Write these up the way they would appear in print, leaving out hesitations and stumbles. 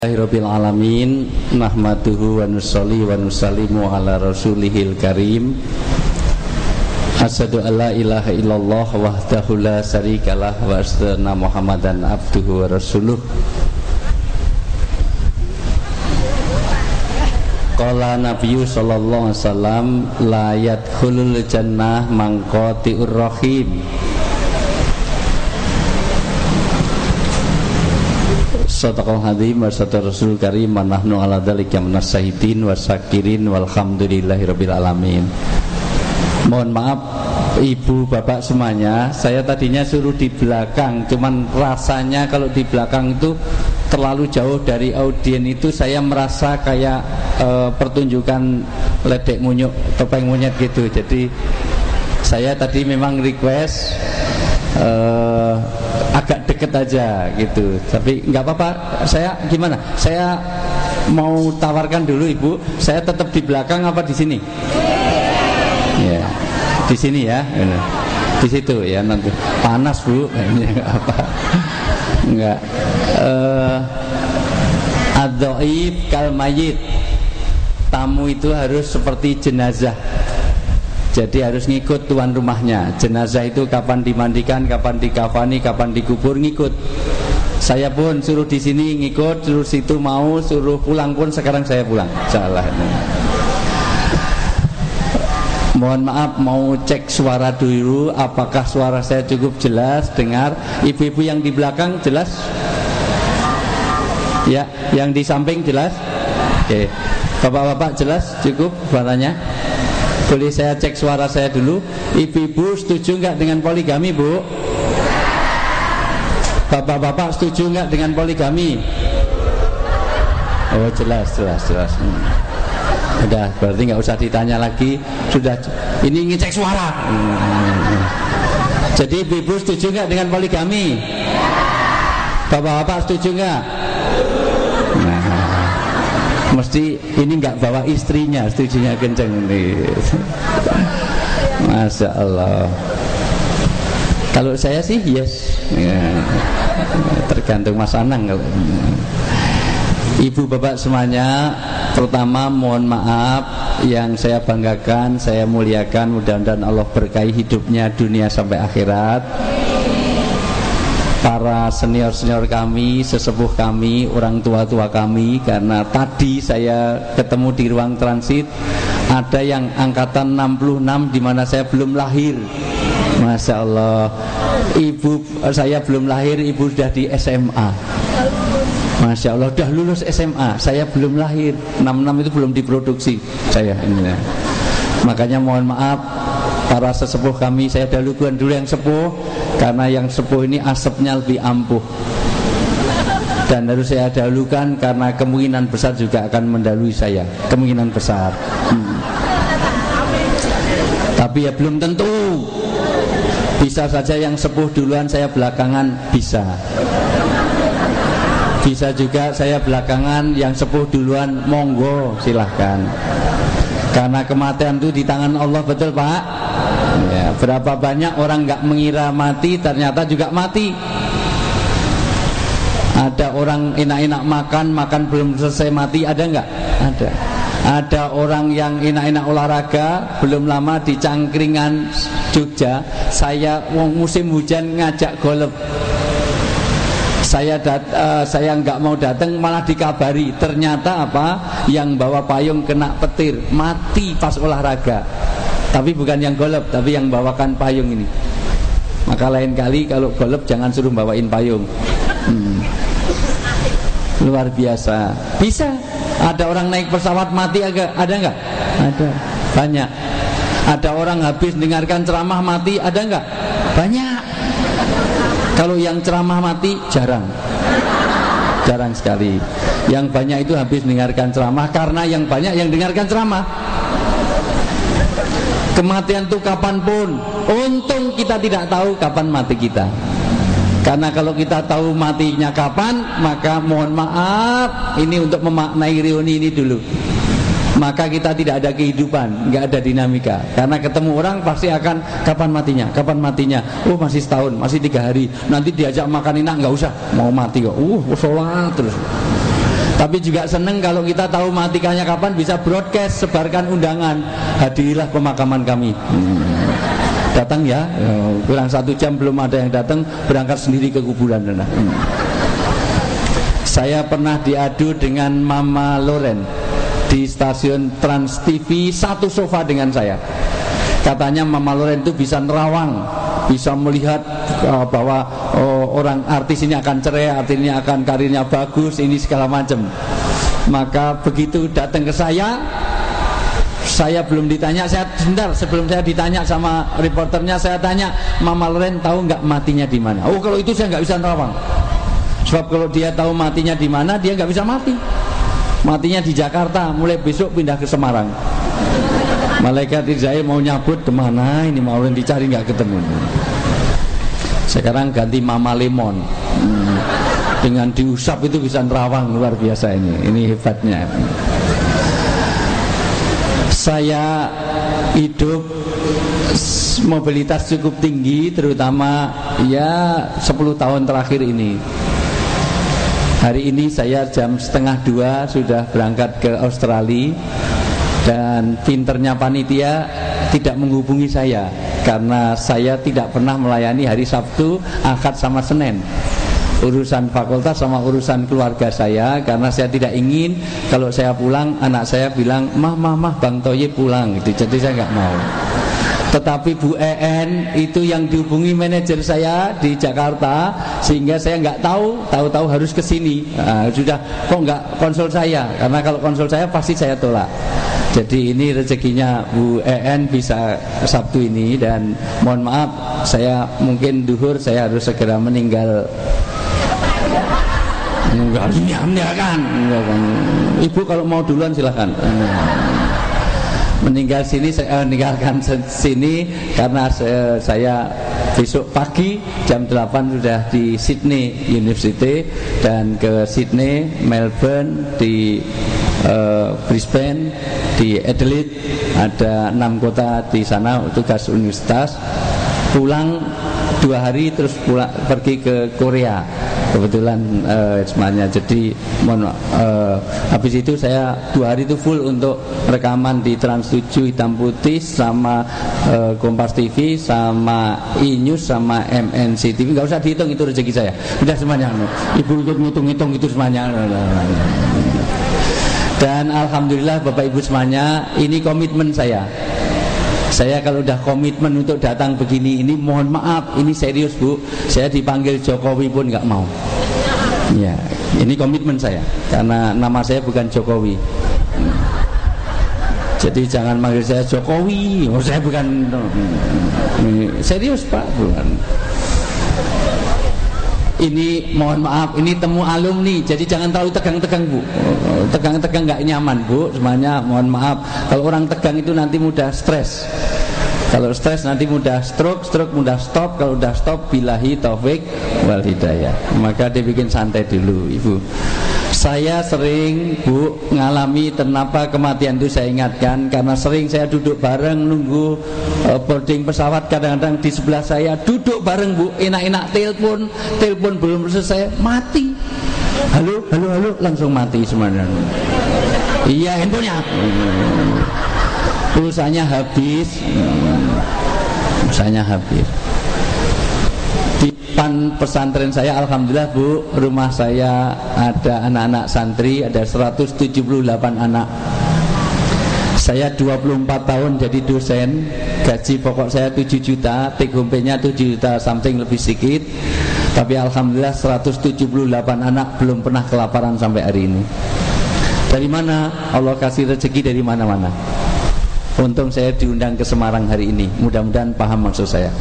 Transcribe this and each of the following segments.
Rabbil alamin, nahmaduhu wa nusolli wa nusallimu ala rasulihil karim. Asyhadu an la ilaha illallah wahdahu la syarikalah wa asyhadu anna Muhammadan abduhu wa rasuluh. Qala Nabiyyu sallallahu alaihi wasallam la yadkhulul jannah man qati'ur rahim. Sadaqal hadzim wa sadaqar rasul karim wa nahnu ala dzalika minas syahidin wasyakirin walhamdulillahirabbil alamin. Mohon maaf ibu bapak semuanya, saya tadinya suruh di belakang, cuman rasanya kalau di belakang itu terlalu jauh dari audien, itu saya merasa kayak pertunjukan ledek munyuk topeng monyet gitu. Jadi saya tadi memang request agak deket aja gitu, tapi nggak apa-apa. Saya gimana? Saya mau tawarkan dulu ibu, saya tetap di belakang apa di sini? Ya, di sini ya, di situ ya, nanti panas bu, nggak apa, nggak. Ad-dhaif kal mayit, tamu itu harus seperti jenazah. Jadi harus ngikut tuan rumahnya. Jenazah itu kapan dimandikan, kapan dikafani, kapan dikubur, ngikut. Saya pun suruh di sini ngikut, suruh situ mau, suruh pulang pun sekarang saya pulang. Salah. Mohon maaf, mau cek suara dulu, apakah suara saya cukup jelas dengar? Ibu-ibu yang di belakang jelas? Ya, yang di samping jelas? Oke. Bapak-bapak jelas cukup suaranya? Boleh saya cek suara saya dulu. Ibu-ibu setuju nggak dengan poligami, bu? Bapak-bapak setuju nggak dengan poligami? Oh jelas. Udah, berarti nggak usah ditanya lagi. Sudah, ini ngecek suara. Jadi ibu-ibu setuju nggak dengan poligami? Bapak-bapak setuju nggak? Mesti ini nggak bawa istrinya, setujunya kenceng nih. Masya Allah. Kalau saya sih yes, ya, tergantung Mas Anang. Kalau ibu bapak semuanya, pertama mohon maaf, yang saya banggakan, saya muliakan, mudah-mudahan Allah berkahi hidupnya dunia sampai akhirat. Para senior-senior kami, sesepuh kami, orang tua-tua kami, karena tadi saya ketemu di ruang transit, ada yang angkatan 66 di mana saya belum lahir. Masya Allah, ibu saya belum lahir, ibu sudah di SMA. Masya Allah, sudah lulus SMA, saya belum lahir. 66 itu belum diproduksi saya ini. Makanya mohon maaf para sesepuh kami, saya dahulukan dulu yang sepuh, karena yang sepuh ini asapnya lebih ampuh. Dan harus saya dahulukan karena kemungkinan besar juga akan mendahului saya, kemungkinan besar. Tapi ya belum tentu. Bisa saja yang sepuh duluan, saya belakangan, bisa. Bisa juga saya belakangan, yang sepuh duluan, monggo silahkan. Karena kematian itu di tangan Allah, betul Pak? Ya, berapa banyak orang nggak mengira mati, ternyata juga mati. Ada orang enak-enak makan belum selesai mati, ada nggak? Ada. Ada orang yang enak-enak olahraga, belum lama di Cangkringan Jogja, saya musim hujan ngajak golf. Saya nggak mau datang, malah dikabari ternyata apa, yang bawa payung kena petir, mati pas olahraga. Tapi bukan yang golep, tapi yang bawakan payung ini. Maka lain kali kalau golep jangan suruh bawain payung. Luar biasa. Bisa. Ada orang naik pesawat mati ada nggak? Ada. Banyak. Ada orang habis dengarkan ceramah mati, ada nggak? Banyak. Kalau yang ceramah mati jarang sekali. Yang banyak itu habis dengarkan ceramah, karena yang banyak yang dengarkan ceramah. Kematian itu kapanpun. Untung kita tidak tahu kapan mati kita. Karena kalau kita tahu matinya kapan, maka mohon maaf, ini untuk memaknai reuni ini dulu. maka kita tidak ada kehidupan, nggak ada dinamika. Karena ketemu orang pasti akan kapan matinya, oh masih setahun, masih 3 hari, nanti diajak makan enak, nggak usah, mau mati kok, sholat terus. Tapi juga seneng kalau kita tahu matikannya kapan, bisa broadcast, sebarkan undangan, hadirilah pemakaman kami. Datang ya, kurang 1 jam belum ada yang datang, berangkat sendiri ke kuburan. Saya pernah diadu dengan Mama Loren di stasiun Trans TV, satu sofa dengan saya. Katanya Mama Loren itu bisa nerawang, bisa melihat bahwa orang artis ini akan cerai, artinya akan karirnya bagus, ini segala macam. Maka begitu datang ke saya belum ditanya, sebentar sebelum saya ditanya sama reporternya, saya tanya, Mama Loren tahu nggak matinya di mana? Oh, kalau itu saya nggak bisa nerawang. Sebab kalau dia tahu matinya di mana, dia nggak bisa mati. Matinya di Jakarta, mulai besok pindah ke Semarang. Malaikat Israel mau nyabut kemana, ini mau dicari nggak ketemu. Sekarang ganti Mama Lemon. Dengan diusap itu bisa nerawang, luar biasa ini hebatnya. Saya hidup mobilitas cukup tinggi, terutama ya 10 tahun terakhir ini. Hari ini saya jam 1:30 sudah berangkat ke Australia. Dan pinternya panitia tidak menghubungi saya, karena saya tidak pernah melayani hari Sabtu, Ahad sama Senin. Urusan fakultas sama urusan keluarga saya, karena saya tidak ingin kalau saya pulang anak saya bilang, mah Bang Toye pulang gitu. Jadi saya nggak mau. Tetapi Bu EN itu yang dihubungi manajer saya di Jakarta, sehingga saya nggak tahu harus ke sini. Sudah kok nggak konsul saya, karena kalau konsul saya pasti saya tolak. Jadi ini rezekinya Bu EN bisa Sabtu ini, dan mohon maaf saya mungkin duhur saya harus segera meninggal. Enggak kan. Ibu kalau mau duluan silahkan. Meninggalkan sini karena saya besok pagi jam 8 sudah di Sydney University, dan ke Sydney, Melbourne, di Brisbane, di Adelaide, ada 6 kota di sana tugas universitas. Pulang 2 hari terus pergi ke Korea kebetulan semuanya. Jadi habis itu saya 2 hari itu full untuk rekaman di Trans 7 hitam putih, sama Kompas TV, sama E-News, sama MNC TV. Nggak usah dihitung, itu rezeki saya. Udah semuanya. Ibu ikut ngitung-ngitung itu semuanya. Dan alhamdulillah Bapak Ibu semuanya, ini komitmen saya. Saya kalau udah komitmen untuk datang begini, ini mohon maaf, ini serius Bu. Saya dipanggil Jokowi pun nggak mau. Ya, ini komitmen saya, karena nama saya bukan Jokowi. Jadi jangan manggil saya Jokowi. Saya bukan. Serius Pak, bukan. Ini mohon maaf, ini temu alumni, jadi jangan terlalu tegang-tegang Bu. Tegang-tegang nggak nyaman Bu, semuanya mohon maaf. Kalau orang tegang itu nanti mudah stres. Kalau stres nanti mudah stroke mudah stop. Kalau udah stop, billahi taufik wal hidayah. Maka dibikin santai dulu Ibu. Saya sering Bu ngalami, kenapa kematian itu saya ingatkan, karena sering saya duduk bareng nunggu boarding pesawat, kadang-kadang di sebelah saya duduk bareng Bu, enak-enak telepon belum selesai mati. Halo, langsung mati semuanya. Iya, handphonenya. Pulsanya habis. Di depan pesantren saya, alhamdulillah Bu, rumah saya ada anak-anak santri, ada 178 anak. Saya 24 tahun jadi dosen, gaji pokok saya 7 juta, take home pay-nya 7 juta something lebih sedikit. Tapi alhamdulillah 178 anak belum pernah kelaparan sampai hari ini. Dari mana? Allah kasih rezeki dari mana-mana. Untung saya diundang ke Semarang hari ini. Mudah-mudahan paham maksud saya.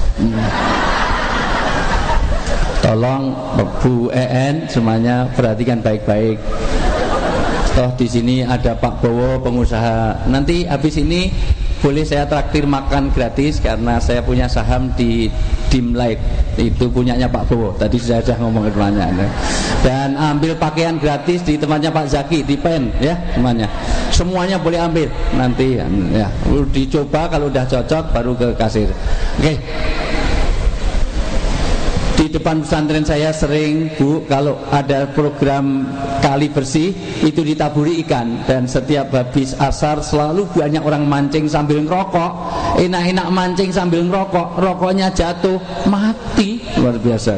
Tolong Bu EN semuanya perhatikan baik-baik. Toh di sini ada Pak Bowo, pengusaha. Nanti habis ini boleh saya traktir makan gratis, karena saya punya saham di Dimlight, itu punyanya Pak Bowo. Tadi saya sudah ngomong ke temannya. Dan ambil pakaian gratis di tempatnya Pak Zaki di PEN ya semuanya. Semuanya boleh ambil nanti ya. Dicoba, kalau udah cocok baru ke kasir. Oke. Di Di depan pesantren saya sering, Bu, kalau ada program kali bersih itu ditaburi ikan, dan setiap habis asar selalu banyak orang mancing sambil ngerokok. Enak-enak mancing sambil ngerokok, rokoknya jatuh, mati. Luar biasa.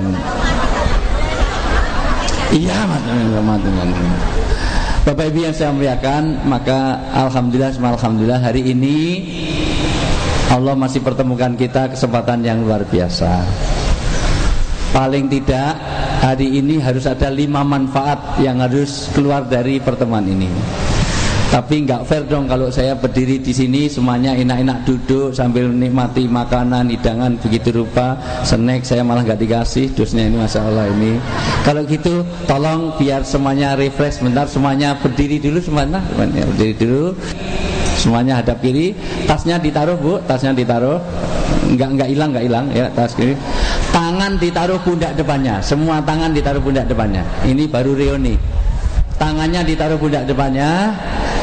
Iya, mati. Bapak Ibu yang saya muliakan, maka alhamdulillah hari ini Allah masih pertemukan kita, kesempatan yang luar biasa. Paling tidak hari ini harus ada 5 manfaat yang harus keluar dari pertemuan ini. Tapi nggak fair dong kalau saya berdiri di sini semuanya enak-enak duduk sambil nikmati makanan, hidangan begitu rupa, snack saya malah nggak dikasih, dosnya ini Masya Allah ini. Kalau gitu tolong biar semuanya refresh sebentar, semuanya berdiri dulu semuanya berdiri dulu. Semuanya hadap kiri, tasnya ditaruh Bu, tasnya ditaruh. Enggak hilang ya, tas kiri. Tangan ditaruh pundak depannya, semua tangan ditaruh pundak depannya. Ini baru reuni. Tangannya ditaruh pundak depannya.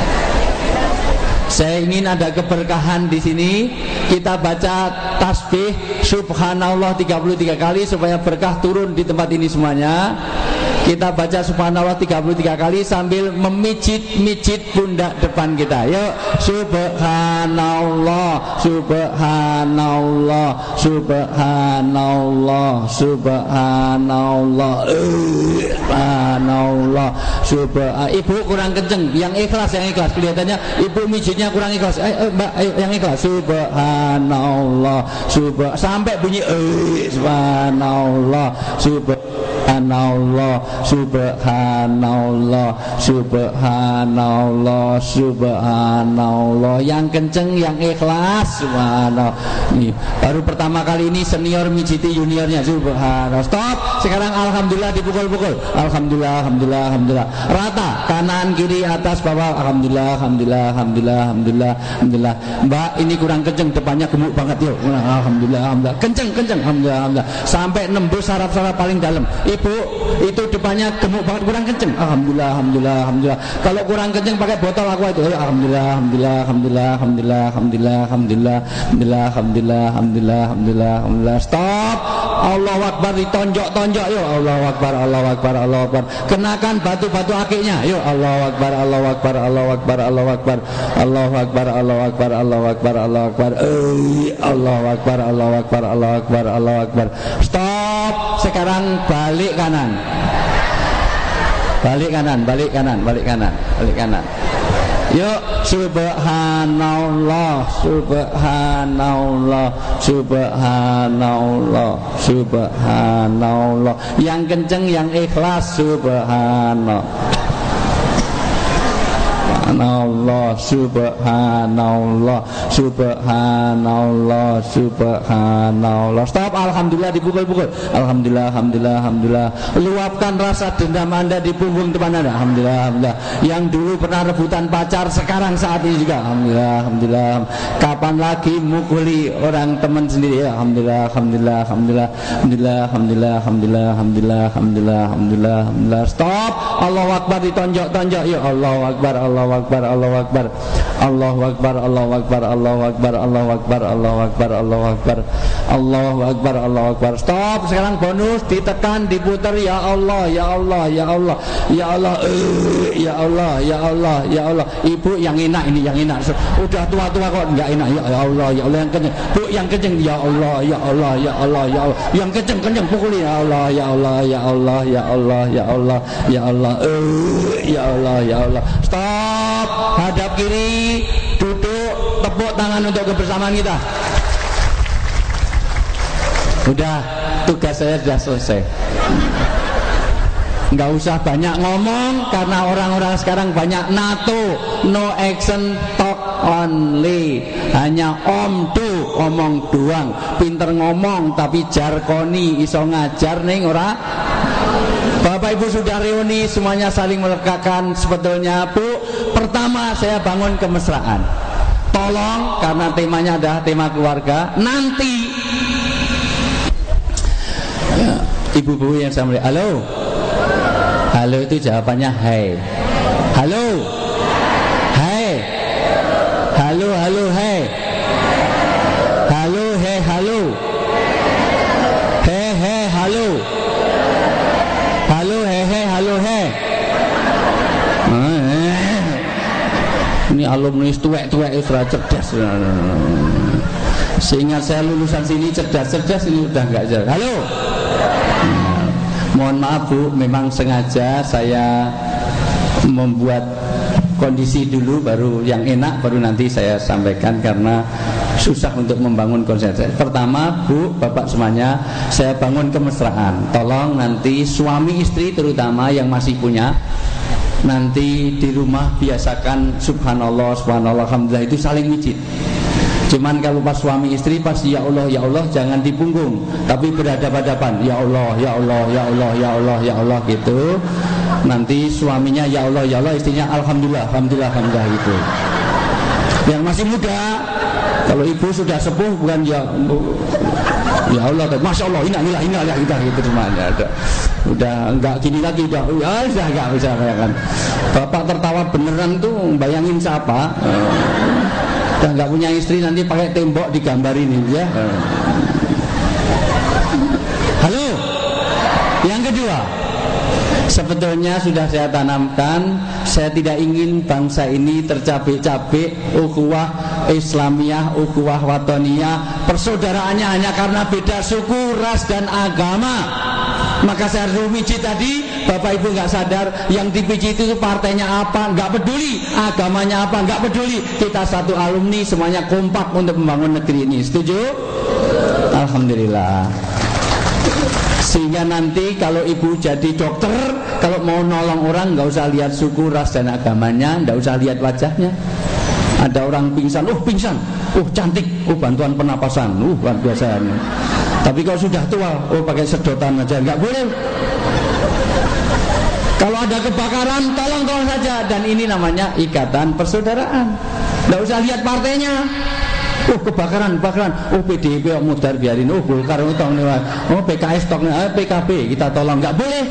Saya ingin ada keberkahan di sini. Kita baca tasbih subhanallah 33 kali supaya berkah turun di tempat ini semuanya. Kita baca subhanallah 33 kali sambil memijit-mijit pundak depan kita. Yuk, subhanallah, subhanallah, subhanallah, subhanallah, subhanallah, subhanallah. Ibu kurang kenceng, yang ikhlas, kelihatannya ibu mijitnya kurang ikhlas. Mbak, ayo yang ikhlas. Subhanallah, sampai bunyi subhanallah, subhanallah, subhanallah, subhanallah, subhanallah. Yang kenceng, yang ikhlas, subhanallah. Nih, baru pertama kali ini senior mijiti juniornya, subhanallah. Stop. Sekarang alhamdulillah dipukul-pukul. Alhamdulillah, alhamdulillah, alhamdulillah. Rata, kanan, kiri, atas, bawah. Alhamdulillah, alhamdulillah, alhamdulillah, alhamdulillah, alhamdulillah. Mbak, ini kurang kenceng, depannya gemuk banget yuk. Alhamdulillah, alhamdulillah. Kenceng, alhamdulillah, alhamdulillah. Sampai nembus saraf-saraf paling dalam. Ibu, itu depannya gemuk banget, kurang kenceng. Alhamdulillah, alhamdulillah, alhamdulillah. Kalau kurang kenceng pakai botol aqua itu. Alhamdulillah, alhamdulillah, alhamdulillah, alhamdulillah, alhamdulillah, alhamdulillah, alhamdulillah, alhamdulillah, alhamdulillah, alhamdulillah, alhamdulillah. Stop. Allahu Akbar, ditonjok-tonjok yuk. Allahu Akbar, Allahu Akbar, Allahu Akbar. Kenakan batu-batu akiknya. Yuk, Allahu Akbar, Allahu Akbar, Allahu Akbar, Allahu Akbar. Allahu Akbar, Allahu Akbar, Allahu Akbar, Allahu Akbar. Allahu Akbar, Allahu Akbar, Allahu Akbar, Allahu Akbar. Stop. Sekarang balik kanan. Balik kanan, balik kanan, balik kanan, balik kanan. Yuk, subhanallah, subhanallah, subhanallah, subhanallah. Yang kenceng, yang ikhlas, subhanallah. Subhanallah, subhanallah, subhanallah, subhanallah. Stop. Alhamdulillah, dipukul-pukul. Alhamdulillah, alhamdulillah, alhamdulillah. Luapkan rasa dendam Anda di punggung teman Anda. Alhamdulillah, alhamdulillah. Yang dulu pernah rebutan pacar, sekarang saat ini juga. Alhamdulillah, alhamdulillah. Kapan lagi mukuli orang teman sendiri? Ya, alhamdulillah, alhamdulillah, alhamdulillah, alhamdulillah, alhamdulillah, alhamdulillah, alhamdulillah, alhamdulillah, alhamdulillah, alhamdulillah. Stop. Allahu Akbar, ditonjok-tonjok. Ya, Allahu Akbar, Allahu Akbar, Allahu Akbar, Allahu Akbar, Allahu Akbar, Allahu Akbar, Allahu Akbar, Allahu Akbar, Allahu Akbar, Allahu Akbar, Allahu Akbar. Stop. Sekarang bonus, ditekan, diputar. Ya Allah, ya Allah, ya Allah, ya Allah, ya Allah, ya Allah, ya Allah. Ibu yang enak ini, yang enak. Udah tua-tua kok enggak enak. Ya Allah, ya Allah, yang kenceng. Bu, yang kenceng. Ya Allah, ya Allah, ya Allah, ya Allah. Yang kenceng pukuli. Ya Allah, ya Allah, ya Allah, ya Allah, ya Allah, ya Allah, ya Allah, ya Allah. Stop. Hadap kiri, duduk, tepuk tangan untuk kebersamaan kita. Udah, tugas saya sudah selesai. Nggak usah banyak ngomong, karena orang-orang sekarang banyak NATO, no action, talk only. Hanya om do, ngomong doang. Pinter ngomong tapi jarkoni, iso ngajar ning ora. Bapak Ibu sudah reuni, semuanya saling melekakan. Sebetulnya Bu, pertama saya bangun kemesraan. Tolong, karena temanya adalah tema keluarga. Nanti ya, ibu-ibu yang saya melihat, halo, halo itu jawabannya hai. Halo, hai. Halo, halo, hai. Halo, halo. Halo. Ini alumni tuwek-tuwek ora cerdas. Seingat saya lulusan sini cerdas-cerdas, ini udah enggak cerdas. Halo. Mohon maaf Bu, memang sengaja saya membuat kondisi dulu baru yang enak baru nanti saya sampaikan karena susah untuk membangun konsentrasi. Pertama Bu, Bapak semuanya, saya bangun kemesraan. Tolong nanti suami istri terutama yang masih punya, nanti di rumah biasakan subhanallah, subhanallah, alhamdulillah itu saling mijit. Cuman kalau pas suami istri pasti ya Allah jangan di punggung, tapi berhadapan-hadapan. Ya Allah, ya Allah, ya Allah, ya Allah, ya Allah gitu. Nanti suaminya ya Allah, istrinya alhamdulillah, alhamdulillah, alhamdulillah gitu. Yang masih muda, kalau ibu sudah sepuh bukan ya Allah, masya Allah, inilah kita gitu semuanya. Udah enggak gini lagi, udah enggak bisa kan. Bapak tertawa beneran tuh, bayangin siapa? Udah nggak punya istri nanti pakai tembok digambar ini ya. Halo. Yang kedua, sebetulnya sudah saya tanamkan, saya tidak ingin bangsa ini tercabik-cabik ukhuwah Islamiyah, ukhuwah watoniyah, persaudaraannya hanya karena beda suku, ras dan agama. Maka saya harus mijit tadi, Bapak Ibu nggak sadar yang dipijit itu partainya apa, nggak peduli, agamanya apa, nggak peduli. Kita satu alumni semuanya kompak untuk membangun negeri ini. Setuju? Alhamdulillah. Sehingga nanti kalau ibu jadi dokter, kalau mau nolong orang nggak usah lihat suku, ras dan agamanya, nggak usah lihat wajahnya. Ada orang pingsan, cantik, bantuan pernapasan, luar biasa. Tapi kalau sudah tua, pakai sedotan aja, nggak boleh. Kalau ada kebakaran, tolong saja. Dan ini namanya ikatan persaudaraan. Nggak usah lihat partainya. Kebakaran, PDIP mudar biarin. Golkar PKS PKB kita tolong, nggak boleh.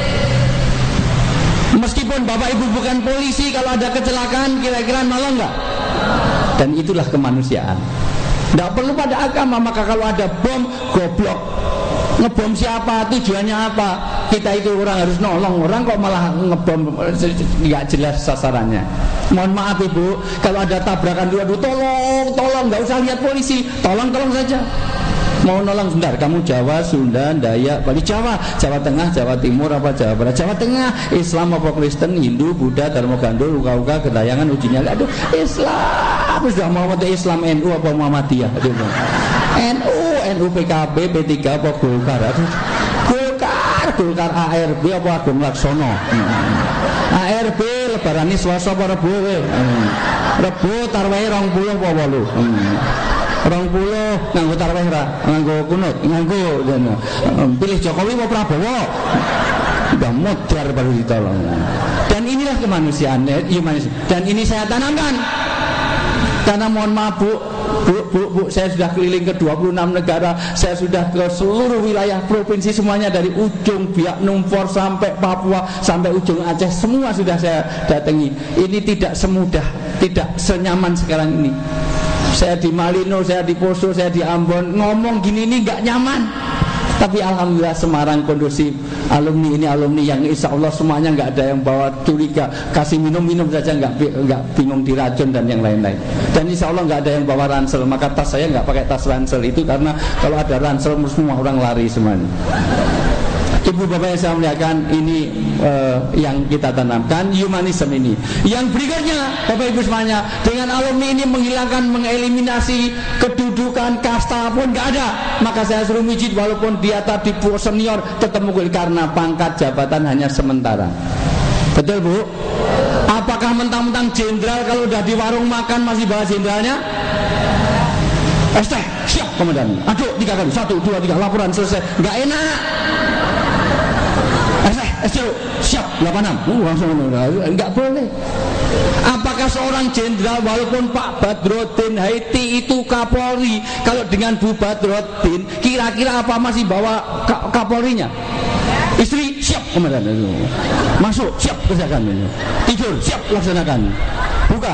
Meskipun Bapak Ibu bukan polisi, kalau ada kecelakaan kira-kira nolong nggak? Dan itulah kemanusiaan. Tidak perlu pada agama. Maka kalau ada bom, goblok, ngebom siapa, tujuannya apa? Kita itu orang harus nolong orang, kok malah ngebom, nggak jelas sasarannya. Mohon maaf Ibu, kalau ada tabrakan dua-dua, tolong, nggak usah lihat polisi, tolong saja. Mau nolong sebentar, kamu Jawa, Sunda, Dayak, Bali, Jawa Tengah, Jawa Timur apa Jawa Barat? Jawa Tengah, Islam apa Kristen, Hindu, Buddha, Dharma Gandul, Uka-uka, Kedayangan, uji nyali. Aduh, Islam, sudah mau Islam NU apa Muhammadiyah? Aduh, NU PKB, P3 apa Golkar? Aduh, Golkar ARB apa Agung Laksono? ARB lebaran Selasa apa Rebo? Rebo tarwehe 20 apa 8? 20 nganggo tarwih ra, nganggo kunut, nganggo pilih Jokowi mau Prabowo. Udah modar baru ditolong. Dan inilah kemanusiaan, humanis. Dan ini saya tanamkan. Karena mohon maaf Bu, saya sudah keliling ke 26 negara, saya sudah ke seluruh wilayah provinsi semuanya, dari ujung Biak Numfor sampai Papua sampai ujung Aceh, semua sudah saya datangi. Ini tidak semudah, tidak senyaman sekarang ini. Saya di Malino, saya di Poso, saya di Ambon, ngomong gini ini nggak nyaman. Tapi alhamdulillah Semarang kondusif. Alumni ini alumni yang insya Allah semuanya nggak ada yang bawa curiga, kasih minum saja nggak bingung diracun dan yang lain-lain. Dan insya Allah nggak ada yang bawa ransel. Maka tas saya nggak pakai tas ransel itu karena kalau ada ransel semua orang lari semuanya. Ibu bapak yang saya muliakan, ini yang kita tanamkan, humanisme ini. Yang berikutnya bapak ibu semuanya, dengan alumni ini mengeliminasi kedudukan kasta pun nggak ada. Maka saya suruh mijit walaupun dia tadi senior tetap mukul, karena pangkat jabatan hanya sementara. Betul Bu? Apakah mentang-mentang jenderal kalau udah di warung makan masih bawa jenderalnya? Siap komandan. Aduk 3 kali, 1, 2, 3, laporan selesai. Nggak enak. Siap 86. Langsung enggak boleh. Apakah seorang jenderal walaupun Pak Badrodin Haiti itu Kapolri, kalau dengan Bu Badrodin kira-kira apa masih bawa Kapolrinya? Istri siap komandan. Masuk siap kerjakan. Tidur siap laksanakan. Buka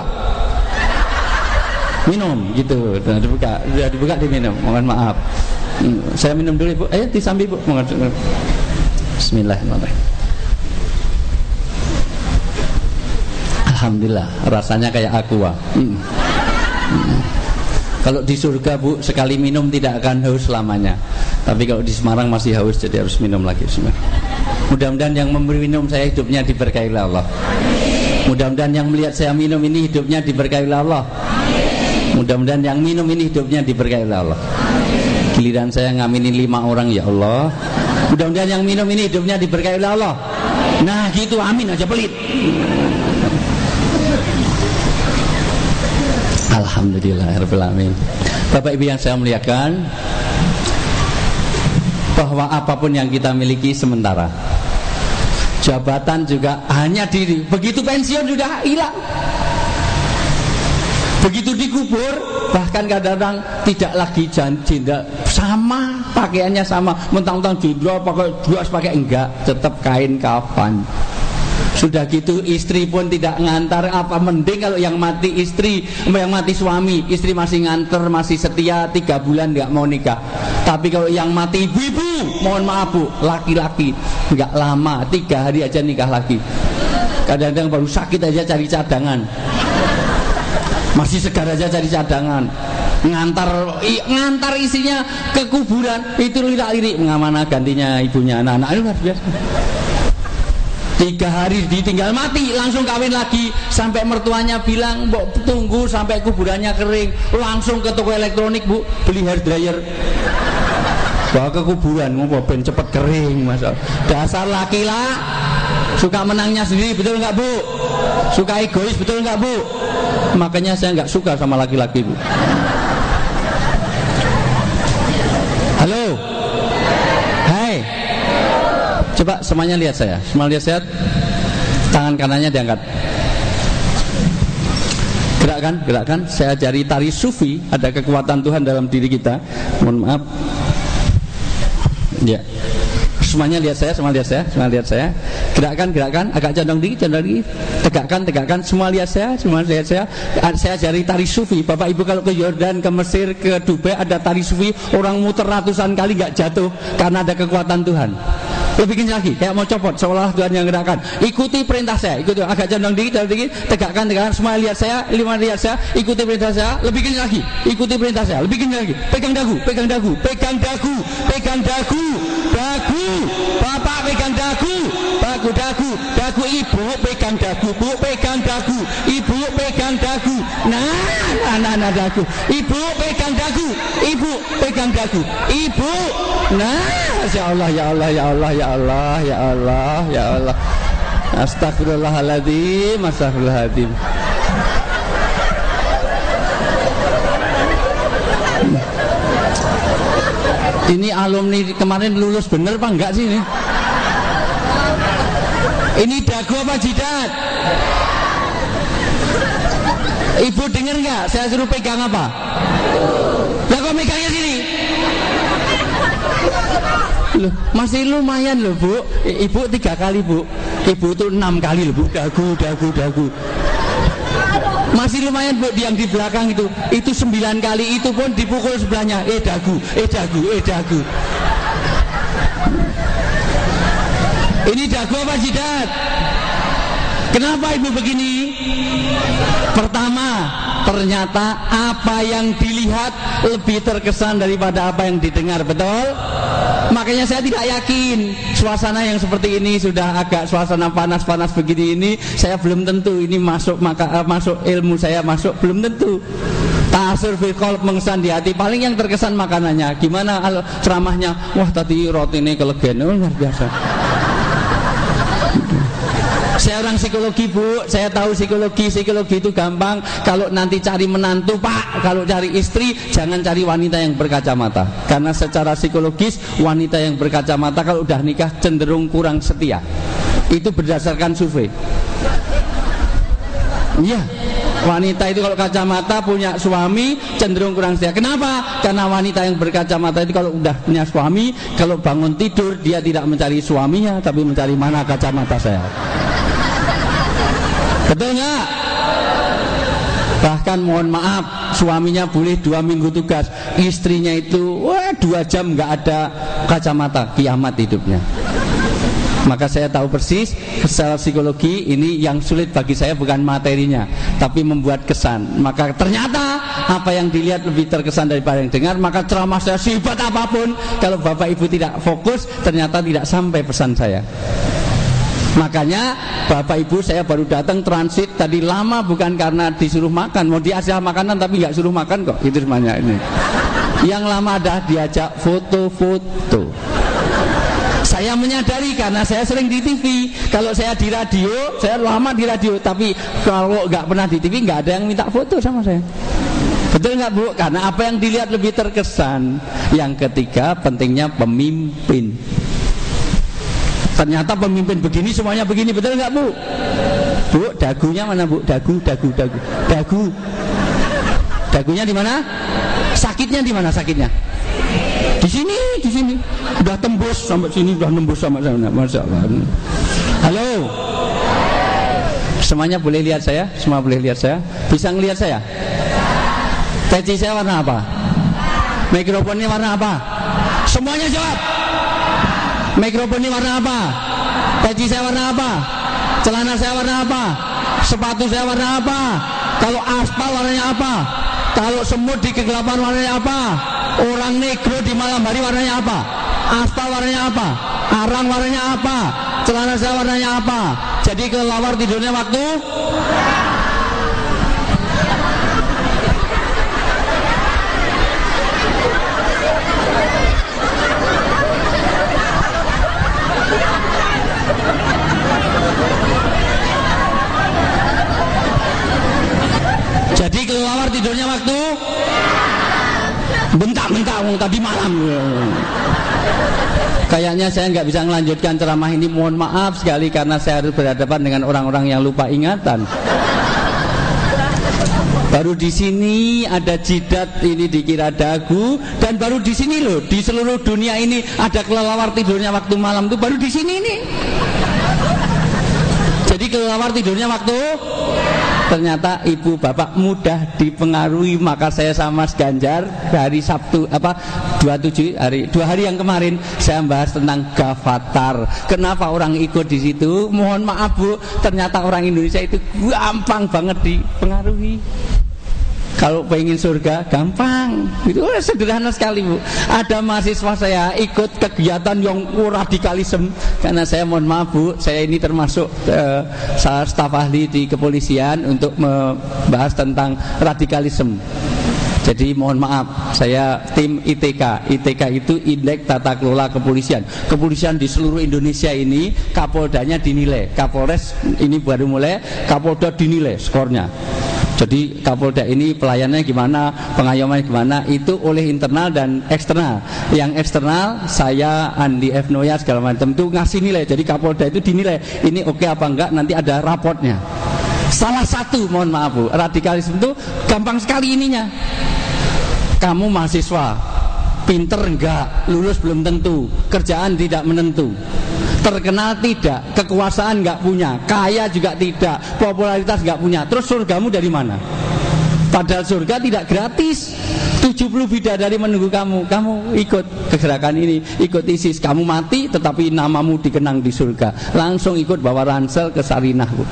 minum gitu, sudah dibuka diminum. Mohon maaf. Saya minum dulu Bu. Ayo disambi Bu. Bismillahirrahmanirrahim. Alhamdulillah, rasanya kayak aqua. Kalau di surga Bu, sekali minum tidak akan haus selamanya. Tapi kalau di Semarang masih haus, jadi harus minum lagi. Mudah-mudahan yang memberi minum saya hidupnya diberkahi oleh Allah. Mudah-mudahan yang melihat saya minum ini hidupnya diberkahi oleh Allah. Mudah-mudahan yang minum ini hidupnya diberkahi oleh Allah. Giliran saya ngaminin 5 orang, ya Allah. Mudah-mudahan yang minum ini hidupnya diberkahi oleh Allah. Nah gitu, amin aja pelit. Alhamdulillahirrahmanirrahim. Bapak Ibu yang saya muliakan, bahwa apapun yang kita miliki sementara. Jabatan juga hanya diri. Begitu pensiun sudah hilang. Begitu dikubur, bahkan kadang-kadang tidak lagi janda sama, pakaiannya sama, mentang-mentang jendela pakai jas, pakai enggak, tetap kain kafan. Sudah gitu istri pun tidak ngantar, apa mending kalau yang mati istri, yang mati suami, istri masih nganter, masih setia 3 bulan nggak mau nikah. Tapi kalau yang mati ibu-ibu, mohon maaf Bu, laki-laki nggak lama, 3 hari aja nikah lagi. Kadang-kadang baru sakit aja cari cadangan, masih segar aja cari cadangan. Ngantar isinya ke kuburan, itu lirik-lirik mengamana gantinya ibunya anak-anak. Itu luar biasa. 3 hari ditinggal mati, langsung kawin lagi. Sampai mertuanya bilang, "Mbok tunggu sampai kuburannya kering." Langsung ke toko elektronik Bu, beli hair dryer, bawa ke kuburan, mau ben cepet kering. Masa dasar laki-laki suka menangnya sendiri, betul nggak Bu? Suka egois, betul nggak Bu? Makanya saya nggak suka sama laki-laki Bu. Halo, hai, coba semuanya lihat saya, semua lihat saya. Tangan kanannya diangkat, gerakkan, gerakkan. Saya ajari tari sufi, ada kekuatan Tuhan dalam diri kita. Mohon maaf. Ya, semuanya lihat saya, semua lihat saya, semua lihat saya. Gerakkan, gerakkan, agak condong dikit, tegakkan, tegakkan. Semua lihat saya, semua lihat saya. Saya ajari tari sufi. Bapak Ibu kalau ke Yordan, ke Mesir, ke Dubai ada tari sufi, orang muter ratusan kali nggak jatuh karena ada kekuatan Tuhan. Lebih kencang lagi, kayak mau copot, seolah Tuhan yang gerakan. Ikuti perintah saya, ikuti, agak condong dikit, tegakkan, tegakkan. Semua lihat saya, 5 lihat saya, ikuti perintah saya. Lebih kencang lagi, ikuti perintah saya, lebih kencang lagi. Pegang dagu, pegang dagu, pegang dagu, pegang dagu, dagu. Bapak pegang dagu, dagu, dagu, dagu. Ibu pegang dagu, Bu, pegang dagu. Ibu pegang dagu. Nah, dagu. Ibu pegang dagu, ibu pegang dagu. Ibu, nah, ya Allah, ya Allah, ya Allah, ya Allah, ya Allah, ya Allah. Astagfirullahaladzim, astagfirullahaladzim. Ini alumni kemarin lulus bener apa enggak sih ini? Ini dagu apa jidat? Ibu dengar nggak? Saya suruh pegang apa? Lah kok megangnya sini? Loh, masih lumayan loh Bu. Ibu 3 kali Bu. Ibu itu 6 kali loh Bu. Dagu, dagu, dagu. Masih lumayan Bu, yang di belakang itu 9 kali, itu pun dipukul sebelahnya. Dagu, dagu, dagu. Ini dagu apa jidat? Kenapa Ibu begini? Pertama, ternyata apa yang dilihat lebih terkesan daripada apa yang didengar, betul? Makanya saya tidak yakin suasana yang seperti ini, sudah agak suasana panas-panas begini ini, saya belum tentu ini masuk masuk ilmu saya masuk, belum tentu. Ta'asur fil qalb, mengesan di hati. Paling yang terkesan makanannya. Gimana ceramahnya? Wah tadi roti ini kelegen, luar biasa. Saya orang psikologi Bu, saya tahu psikologi itu gampang. Kalau nanti cari menantu Pak, kalau cari istri jangan cari wanita yang berkacamata. Karena secara psikologis wanita yang berkacamata kalau udah nikah cenderung kurang setia. Itu berdasarkan survei. Iya, wanita itu kalau kacamata punya suami cenderung kurang setia. Kenapa? Karena wanita yang berkacamata itu kalau udah punya suami, kalau bangun tidur dia tidak mencari suaminya, tapi mencari mana kacamata saya. Betul nggak? Bahkan mohon maaf, suaminya boleh 2 minggu tugas, istrinya itu 2 jam nggak ada kacamata, kiamat hidupnya. Maka saya tahu persis secara psikologi ini yang sulit bagi saya bukan materinya, tapi membuat kesan. Maka ternyata apa yang dilihat lebih terkesan daripada yang dengar. Maka ceramah saya sehebat apapun, kalau Bapak Ibu tidak fokus, ternyata tidak sampai pesan saya. Makanya Bapak Ibu, saya baru datang transit tadi lama bukan karena disuruh makan, mau diajak makanan tapi nggak suruh makan kok, itu semuanya ini. Yang lama dah diajak foto-foto. Saya menyadari karena saya sering di TV. Kalau saya di radio, saya lama di radio, tapi kalau nggak pernah di TV nggak ada yang minta foto sama saya. Betul nggak Bu? Karena apa yang dilihat lebih terkesan. Yang ketiga, pentingnya pemimpin. Ternyata pemimpin begini semuanya begini, betul nggak Bu? Bu, dagunya mana Bu? Dagu. Dagunya di mana? Sakitnya di mana sakitnya? Di sini. Udah tembus sampai sini, udah nembus sama sana. Masya Allah. Halo. Semuanya boleh lihat saya? Semua boleh lihat saya? Bisa ngelihat saya? Peci saya warna apa? Mikrofonnya warna apa? Semuanya jawab. Mikrofonnya warna apa? Peci saya warna apa? Celana saya warna apa? Sepatu saya warna apa? Kalau aspal warnanya apa? Kalau semut di kegelapan warnanya apa? Orang negro di malam hari warnanya apa? Aspal warnanya apa? Arang warnanya apa? Celana saya warnanya apa? Jadi kelelawar tidurnya waktu? Jadi kelelawar tidurnya waktu? Bentak-bentak tadi malam. Kayaknya saya nggak bisa melanjutkan ceramah ini, mohon maaf sekali karena saya harus berhadapan dengan orang-orang yang lupa ingatan. Baru di sini ada jidat ini dikira dagu, dan baru di sini loh, di seluruh dunia ini ada kelelawar tidurnya waktu malam tuh baru di sini nih. Jadi kelelawar tidurnya waktu? Ternyata ibu bapak mudah dipengaruhi. Maka saya sama Mas Ganjar hari Sabtu 27 dua hari yang kemarin saya bahas tentang Gavatar. Kenapa orang ikut di situ? Mohon maaf Bu, ternyata orang Indonesia itu gampang banget dipengaruhi. Kalau pengen surga gampang, itu sederhana sekali Bu. Ada mahasiswa saya ikut kegiatan yang radikalisme. Karena saya mohon maaf Bu, saya ini termasuk staf ahli di kepolisian untuk membahas tentang radikalisme. Jadi mohon maaf, saya tim ITK. ITK itu Indeks Tata Kelola Kepolisian. Kepolisian di seluruh Indonesia ini, Kapoldanya dinilai. Kapolres ini baru mulai, Kapolda dinilai skornya. Jadi Kapolda ini pelayanannya gimana, pengayomannya gimana, itu oleh internal dan eksternal. Yang eksternal saya Andi F. Noya segala macam itu ngasih nilai. Jadi Kapolda itu dinilai ini oke apa enggak, nanti ada raportnya. Salah satu, mohon maaf Bu, radikalisme itu gampang sekali ininya. Kamu mahasiswa, pinter enggak, lulus belum tentu, kerjaan tidak menentu, terkenal tidak, kekuasaan nggak punya, kaya juga tidak, popularitas nggak punya, terus surgamu dari mana? Padahal surga tidak gratis. 70 bidadari menunggu kamu. Kamu ikut kegerakan ini, ikut ISIS, kamu mati tetapi namamu dikenang di surga. Langsung ikut bawa ransel ke Sarinah Bu.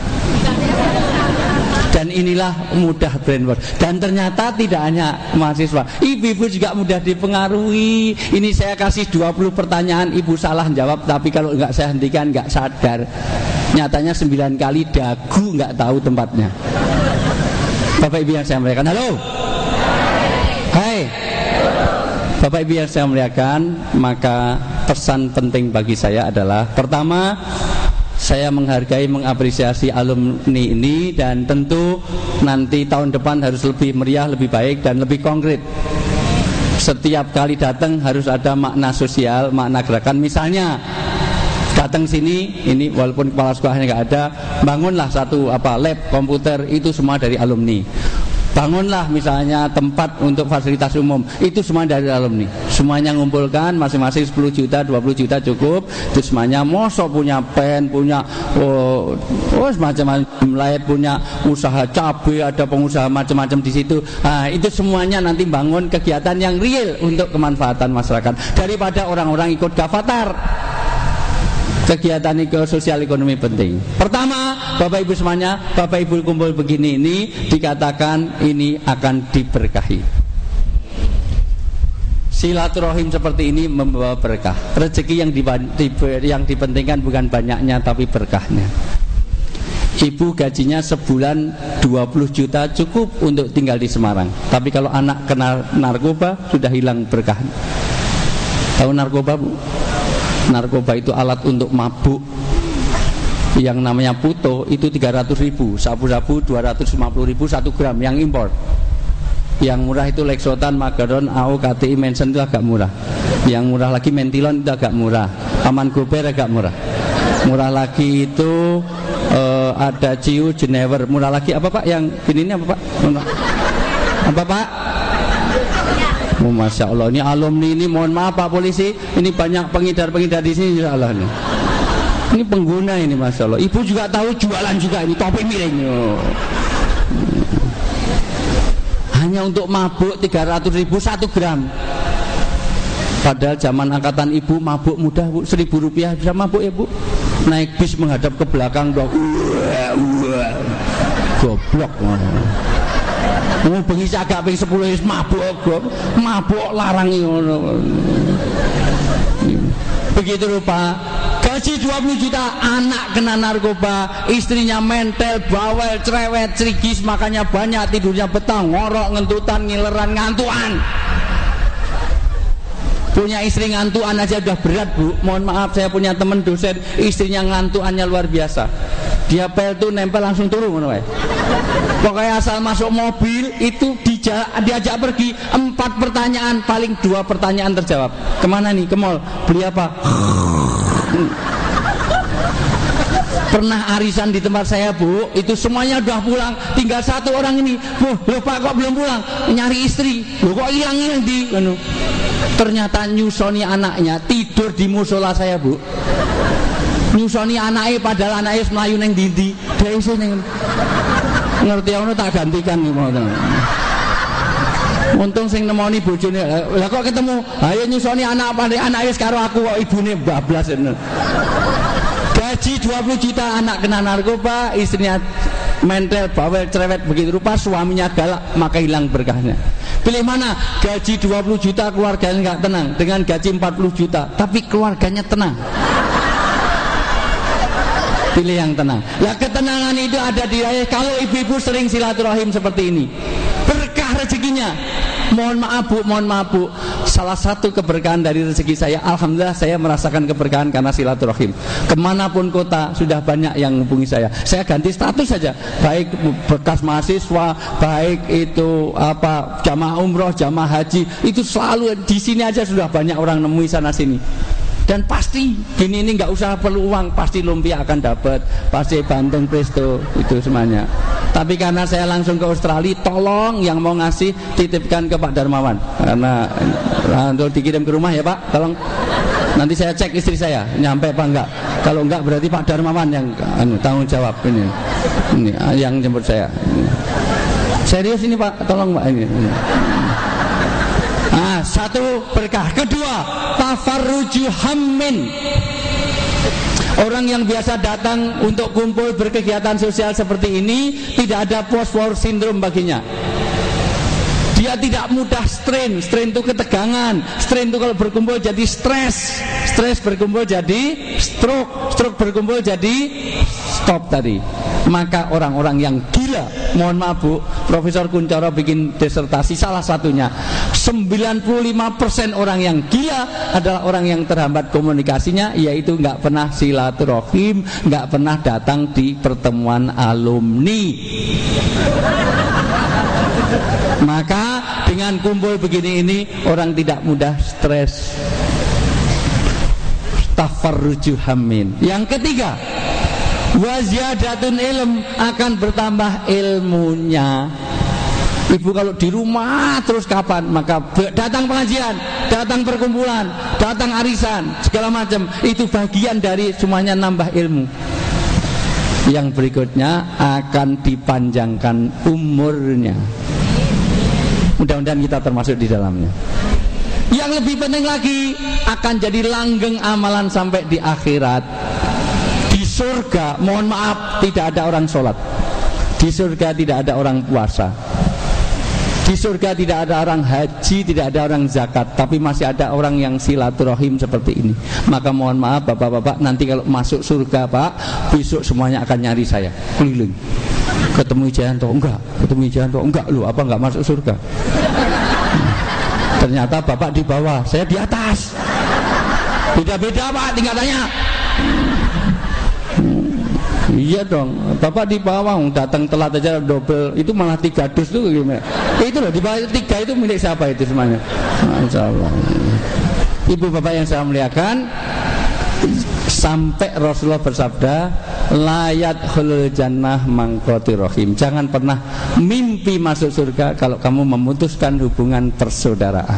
Dan inilah mudah brainwash. Dan ternyata tidak hanya mahasiswa, ibu-ibu juga mudah dipengaruhi. Ini saya kasih 20 pertanyaan, ibu salah jawab, tapi kalau nggak saya hentikan nggak sadar. Nyatanya 9 kali dagu nggak tahu tempatnya. Bapak Ibu yang saya muliakan, halo. Hai. Bapak Ibu yang saya muliakan, maka pesan penting bagi saya adalah pertama, saya menghargai, mengapresiasi alumni ini, dan tentu nanti tahun depan harus lebih meriah, lebih baik, dan lebih konkret. Setiap kali datang harus ada makna sosial, makna gerakan. Misalnya datang sini, ini walaupun kepala sekolahnya nggak ada, bangunlah satu lab komputer, itu semua dari alumni. Bangunlah misalnya tempat untuk fasilitas umum, itu semua dari alumni. Semuanya ngumpulkan, masing-masing 10 juta, 20 juta cukup. Itu semuanya, mosok punya pen, punya macam-macam lain, punya usaha cabai, ada pengusaha macam-macam di situ. Nah, itu semuanya nanti bangun kegiatan yang real untuk kemanfaatan masyarakat, daripada orang-orang ikut Gavatar. kegiatan sosial ekonomi penting. Pertama, Bapak Ibu semuanya, Bapak Ibu kumpul begini ini dikatakan ini akan diberkahi. Silaturahim seperti ini membawa berkah. Rezeki yang dipentingkan bukan banyaknya tapi berkahnya. Ibu gajinya sebulan 20 juta cukup untuk tinggal di Semarang. Tapi kalau anak kena narkoba sudah hilang berkahnya. Tahu narkoba, Bu? Narkoba itu alat untuk mabuk. Yang namanya puto itu 300.000, sabu-sabu 250.000 1 gram yang impor. Yang murah itu Lexotan, Magadon, AO, KTI, Mensen itu agak murah. Yang murah lagi Mentilon itu agak murah. Aman Gober agak murah. Murah lagi itu ada Ciu, Jenever. Murah lagi apa Pak? Yang ini apa Pak? Apa Pak? Oh, Masya Allah, ini alumni ini, mohon maaf Pak Polisi, ini banyak pengedar-pengedar di sini, Insya Allah ini pengguna ini, Masya Allah. Ibu juga tahu jualan juga ini topi miring. Hanya untuk mabuk 300.000 1 gram. Padahal zaman angkatan ibu mabuk mudah Bu, 1.000 rupiah bisa mabuk ya Bu. Naik bis menghadap ke belakang dong. Goblok. Bengi agak ping 10 wis mabuk larang ngono. Begitu rupa gaji 20 juta, anak kena narkoba, istrinya mentel, bawel, cerewet, cerigis, makannya banyak, tidurnya betang, ngorok, ngentutan, ngileran, ngantuan. Punya istri ngantuan aja udah berat Bu. Mohon maaf, saya punya teman dosen, istrinya ngantuannya luar biasa. Dia pel tuh nempel langsung turun ngono wae. Pokoknya asal masuk mobil itu diajak pergi 4 pertanyaan, paling 2 pertanyaan terjawab. Kemana nih? Ke mall. Beli apa? Pernah arisan di tempat saya Bu, itu semuanya udah pulang, tinggal 1 orang ini. Bu, loh Pak kok belum pulang? Nyari istri. Loh kok hilang di ternyata nyusoni anaknya tidur di musola saya Bu. Nyusoni anaknya padahal anaknya melayu neng dindi. Dia iso neng ngerti ono tak gantikan nih mau. Untung sing nemoni bojone. Lah kok ketemu, ayo nyusoni anak anaknya karo aku kok ibune bablas. Gaji 20 juta, anak kena narkoba, istrinya mentel, bawel, cerewet, begitu rupa suaminya galak, maka hilang berkahnya. Pilih mana? Gaji 20 juta keluarganya nggak tenang, dengan gaji 40 juta tapi keluarganya tenang. Pilih yang tenang. Lah ketenangan itu ada di kalau ibu-ibu sering silaturahim seperti ini, berkah rezekinya. Mohon maaf Bu, mohon maaf Bu. Salah satu keberkahan dari rezeki saya, alhamdulillah saya merasakan keberkahan karena silaturahim. Kemanapun kota sudah banyak yang menghubungi saya. Saya ganti status saja, baik bekas mahasiswa, baik itu apa jamaah umroh, jamaah haji, itu selalu di sini aja sudah banyak orang nemui sana sini. Dan pasti gini ini nggak usah perlu uang, pasti lumpia akan dapat, pasti Bantung Presto itu semuanya. Tapi karena saya langsung ke Australia, tolong yang mau ngasih titipkan ke Pak Darmawan, karena untuk dikirim ke rumah ya Pak, tolong. Nanti saya cek istri saya nyampe apa enggak. Kalau enggak berarti Pak Darmawan yang tanggung jawab ini yang jemput saya. Serius ini Pak, tolong Pak ini. Nah, 1 berkah. Kedua, tafarruju hammin. Orang yang biasa datang untuk kumpul berkegiatan sosial seperti ini tidak ada post-war syndrome baginya. Dia tidak mudah strain itu ketegangan, strain itu kalau berkumpul jadi stres berkumpul jadi stroke berkumpul jadi stop tadi. Maka orang-orang yang gila, mohon maaf Bu, Profesor Kuncoro bikin disertasi salah satunya 95% orang yang gila adalah orang yang terhambat komunikasinya, yaitu nggak pernah silaturahim, nggak pernah datang di pertemuan alumni. Maka dengan kumpul begini ini orang tidak mudah stres. Tafarruju hammin. Yang ketiga, waziyadatun ilm, akan bertambah ilmunya. Ibu kalau di rumah terus kapan? Maka datang pengajian, datang perkumpulan, datang arisan, segala macam, itu bagian dari semuanya nambah ilmu. Yang berikutnya akan dipanjangkan umurnya. Mudah-mudahan kita termasuk di dalamnya. Yang lebih penting lagi, akan jadi langgeng amalan sampai di akhirat. Di surga, mohon maaf, tidak ada orang sholat. Di surga tidak ada orang puasa. Di surga tidak ada orang haji, tidak ada orang zakat, tapi masih ada orang yang silaturahim seperti ini. Maka mohon maaf bapak-bapak, nanti kalau masuk surga Pak, besok semuanya akan nyari saya, keliling. Ketemu Jayanto, enggak. Ketemu Jayanto, enggak. Lu apa enggak masuk surga? Ternyata bapak di bawah, saya di atas. Beda-beda Pak tingkatannya. Iya dong, bapak di bawah, datang telat aja double, itu malah 3 dus tuh gimana? Itu loh, di bawah 3 itu milik siapa itu semuanya? Masya Allah. Ibu bapak yang saya muliakan, sampai Rasulullah bersabda, layat khulul jannah mangkoti rohim. Jangan pernah mimpi masuk surga kalau kamu memutuskan hubungan persaudaraan.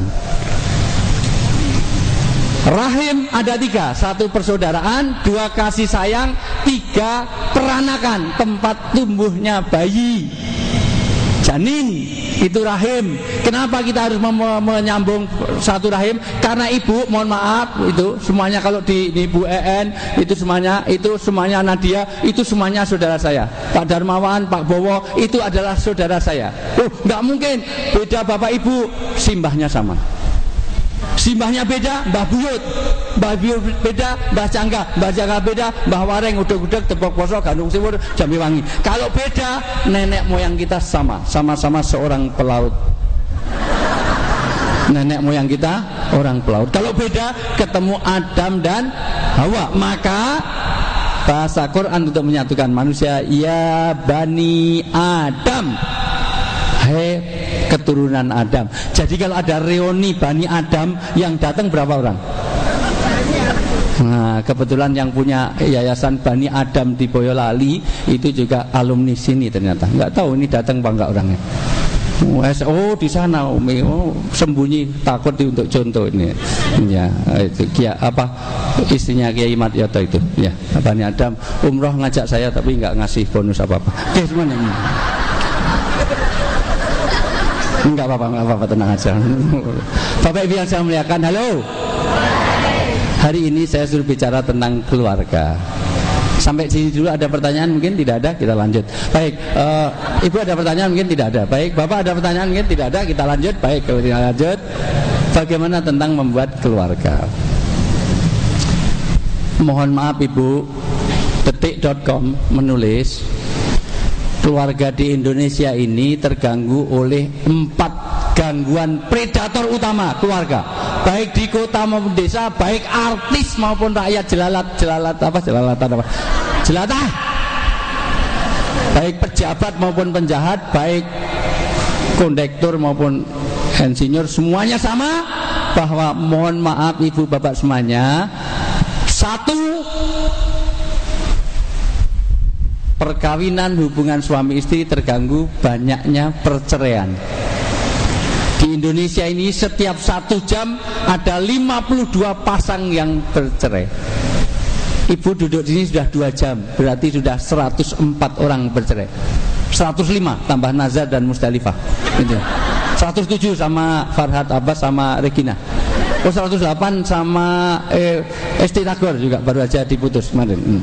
Rahim ada 3, 1 persaudaraan, 2 kasih sayang, 3 peranakan, tempat tumbuhnya bayi, janin, itu rahim. Kenapa kita harus menyambung 1 rahim? Karena ibu, mohon maaf, itu semuanya kalau di Ibu EN, itu semuanya Nadia, itu semuanya saudara saya. Pak Darmawan, Pak Bowo, itu adalah saudara saya. Nggak mungkin beda bapak ibu, simbahnya sama. Simbahnya beda, Mbah Buyut beda, Mbah Cangga beda, Mbah Wareng, udeg-udeg, Tepok Poso, Gandung Siwur, Jambi Wangi. Kalau beda, nenek moyang kita sama-sama seorang pelaut. Nenek moyang kita orang pelaut. Kalau beda, ketemu Adam dan Hawa. Maka bahasa Quran untuk menyatukan manusia, ya Bani Adam, hei keturunan Adam. Jadi kalau ada reuni Bani Adam, yang datang berapa orang? Nah, kebetulan yang punya yayasan Bani Adam di Boyolali itu juga alumni sini ternyata. Nggak tahu ini datang apa enggak orangnya. Oh di sana, sembunyi takut untuk contoh ini. Ya, itu apa istrinya Kiai Mat Yoto itu. Ya, Bani Adam umroh ngajak saya tapi nggak ngasih bonus apa-apa. Oke semuanya. Enggak apa-apa, tenang aja. Bapak Ibu yang saya muliakan, halo. Hari ini saya suruh bicara tentang keluarga. Sampai sini dulu, ada pertanyaan mungkin? Tidak ada, kita lanjut. Baik, Ibu ada pertanyaan mungkin? Tidak ada. Baik, Bapak ada pertanyaan mungkin? Tidak ada, kita lanjut. Baik, kalau kita lanjut, bagaimana tentang membuat keluarga? Mohon maaf Ibu, detik.com menulis, keluarga di Indonesia ini terganggu oleh 4 gangguan predator utama keluarga, baik di kota maupun desa, baik artis maupun rakyat jelatah, baik pejabat maupun penjahat, baik kondektur maupun insinyur, semuanya sama. Bahwa mohon maaf ibu bapak semuanya, 1, perkawinan hubungan suami istri terganggu, banyaknya perceraian. Di Indonesia ini setiap 1 jam ada 52 pasang yang bercerai. Ibu duduk di sini sudah 2 jam, berarti sudah 104 orang bercerai. 105 tambah Nazar dan Musdalifah. Gitu. 107 sama Farhad Abbas sama Regina. 108 sama Esti Tagor juga baru aja diputus kemarin.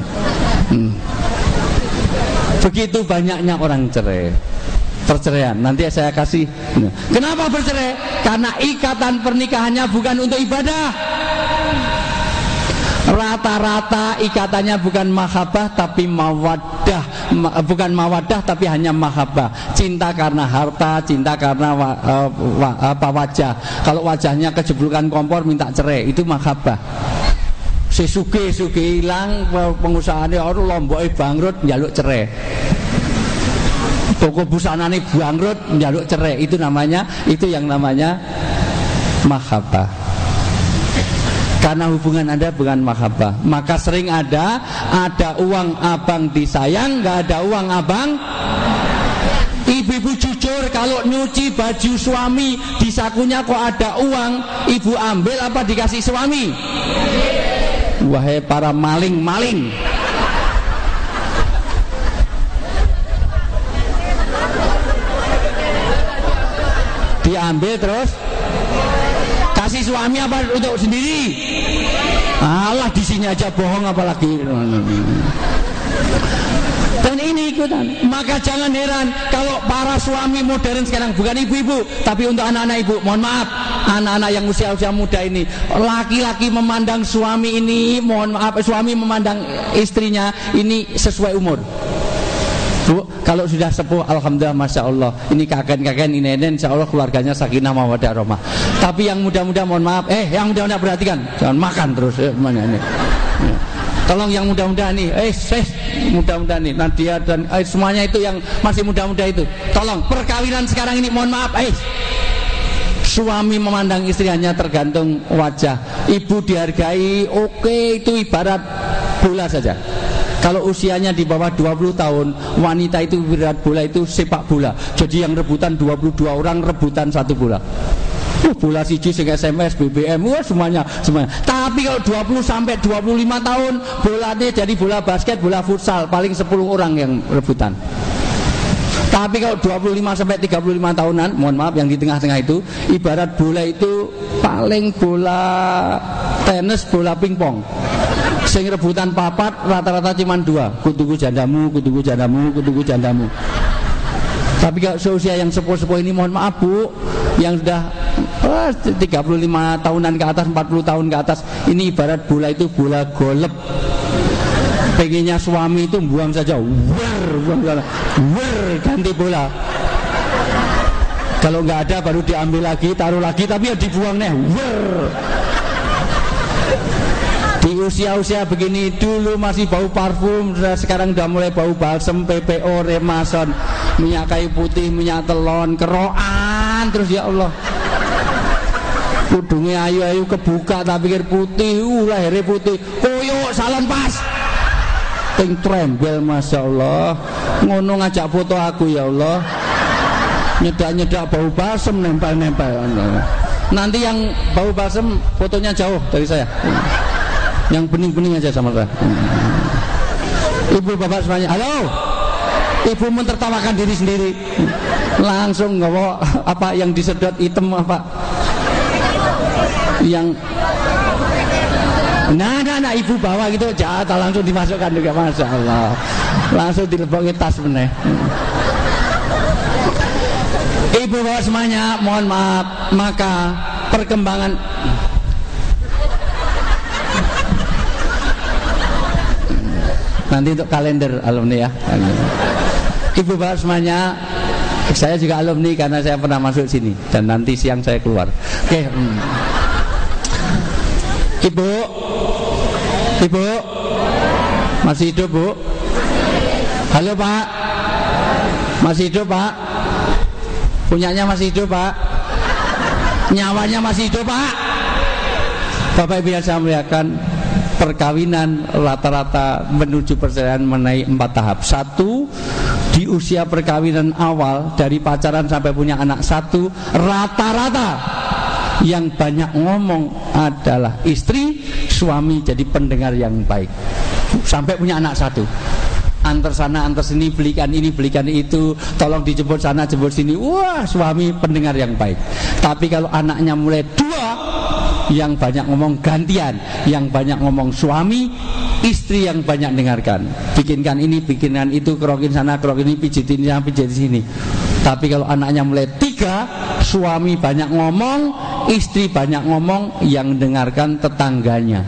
Begitu banyaknya orang cerai, perceraian. Nanti saya kasih. Kenapa bercerai? Karena ikatan pernikahannya bukan untuk ibadah. Rata-rata ikatannya bukan mahabbah tapi mawaddah, bukan mawaddah tapi hanya mahabbah. Cinta karena harta, cinta karena wajah. Kalau wajahnya kejeblukan kompor minta cerai, itu mahabbah. Sesuke hilang, pengusahane orang Lomboke bangkrut njaluk cerai. Toko busanane bangkrut njaluk cerai. Itu yang namanya mahabbah. Karena hubungan Anda bukan mahabbah, maka sering ada uang abang disayang, nggak ada uang abang. Ibu-ibu jujur, kalau nyuci baju suami di sakunya kok ada uang, ibu ambil apa dikasih suami? Wahai para maling-maling, diambil terus kasih dikasih suami apa untuk sendiri? Allah di sini aja bohong apalagi. Dan ini ikutan. Maka jangan heran kalau para suami modern sekarang, bukan ibu-ibu, tapi untuk anak-anak ibu, mohon maaf, anak-anak yang usia-usia muda ini, laki-laki memandang suami ini, mohon maaf, suami memandang istrinya ini sesuai umur. Bu, kalau sudah sepuh, alhamdulillah, masya Allah, ini kakek-kakek, ini nenek, insya Allah keluarganya sakinah mawaddah rahmah. Tapi yang muda-muda, mohon maaf, yang muda-muda perhatikan, jangan makan terus, mana ini? Tolong yang muda-muda nih, muda-muda nih, Nadia dan semuanya itu yang masih muda-muda itu, tolong perkawinan sekarang ini, mohon maaf, suami memandang istri hanya tergantung wajah. Ibu dihargai, oke, itu ibarat bola saja. Kalau usianya di bawah 20 tahun, wanita itu ibarat bola, itu sepak bola. Jadi yang rebutan 22 orang, rebutan satu bola. Bola siji sing SMS, BBM, semuanya. Tapi kalau 20 sampai 25 tahun, bolanya jadi bola basket, bola futsal, paling 10 orang yang rebutan. Tapi kalau 25 sampai 35 tahunan, mohon maaf, yang di tengah-tengah itu ibarat bola itu paling bola tenis, bola pingpong. Sing rebutan papat rata-rata cuma 2, kutuku jandamu, kutuku jandamu, kutuku jandamu. Tapi kalau seusia yang sepuh-sepuh ini, mohon maaf Bu, yang sudah 35 tahunan ke atas, 40 tahun ke atas, ini ibarat bola itu bola golep. Pengennya suami itu buang saja, buang saja, ganti bola. Kalau nggak ada baru diambil lagi, taruh lagi, tapi ya dibuang nih. Di usia-usia begini dulu masih bau parfum, sekarang udah mulai bau balsem, PPO, Remason, minyak kayu putih, minyak telon, keroan terus, ya Allah. Kudungnya ayu-ayu kebuka tak pikir putih, lahirnya putih, koyok salon pas, ting trembel, masya Allah. Ngono ngajak foto aku, ya Allah, nyedak-nyedak bau balsem, nempel-nempel. Nanti yang bau balsem fotonya jauh dari saya, yang bening-bening aja sama saya. Ibu bapak semuanya, halo. Ibu mentertawakan diri sendiri, langsung nggak apa yang disedot hitam apa yang nah ibu bawa gitu, jatah langsung dimasukkan juga, masya Allah, langsung dilebongi tas meneh. Ibu bapak semuanya, mohon maaf, maka perkembangan nanti untuk kalender alumni ya. Ibu bapak semuanya, saya juga alumni karena saya pernah masuk sini dan nanti siang saya keluar. Oke. Ibu masih hidup Bu? Halo Pak, masih hidup Pak? Punyanya masih hidup Pak? Nyawanya masih hidup Pak? Bapak Ibu yang saya muliakan, perkawinan rata-rata menuju perceraian menaik 4 tahap. 1, di usia perkawinan awal, dari pacaran sampai punya anak 1, rata-rata yang banyak ngomong adalah istri, suami jadi pendengar yang baik sampai punya anak 1. Antar sana antar sini, belikan ini belikan itu, tolong dijemput sana jemput sini, wah suami pendengar yang baik. Tapi kalau anaknya mulai 2, yang banyak ngomong gantian, yang banyak ngomong suami, istri yang banyak dengarkan, bikinkan ini bikinkan itu, kerokin sana kerokin ini, pijitin sana pijitin sini. Tapi kalau anaknya mulai 3, suami banyak ngomong, istri banyak ngomong, yang dengarkan tetangganya.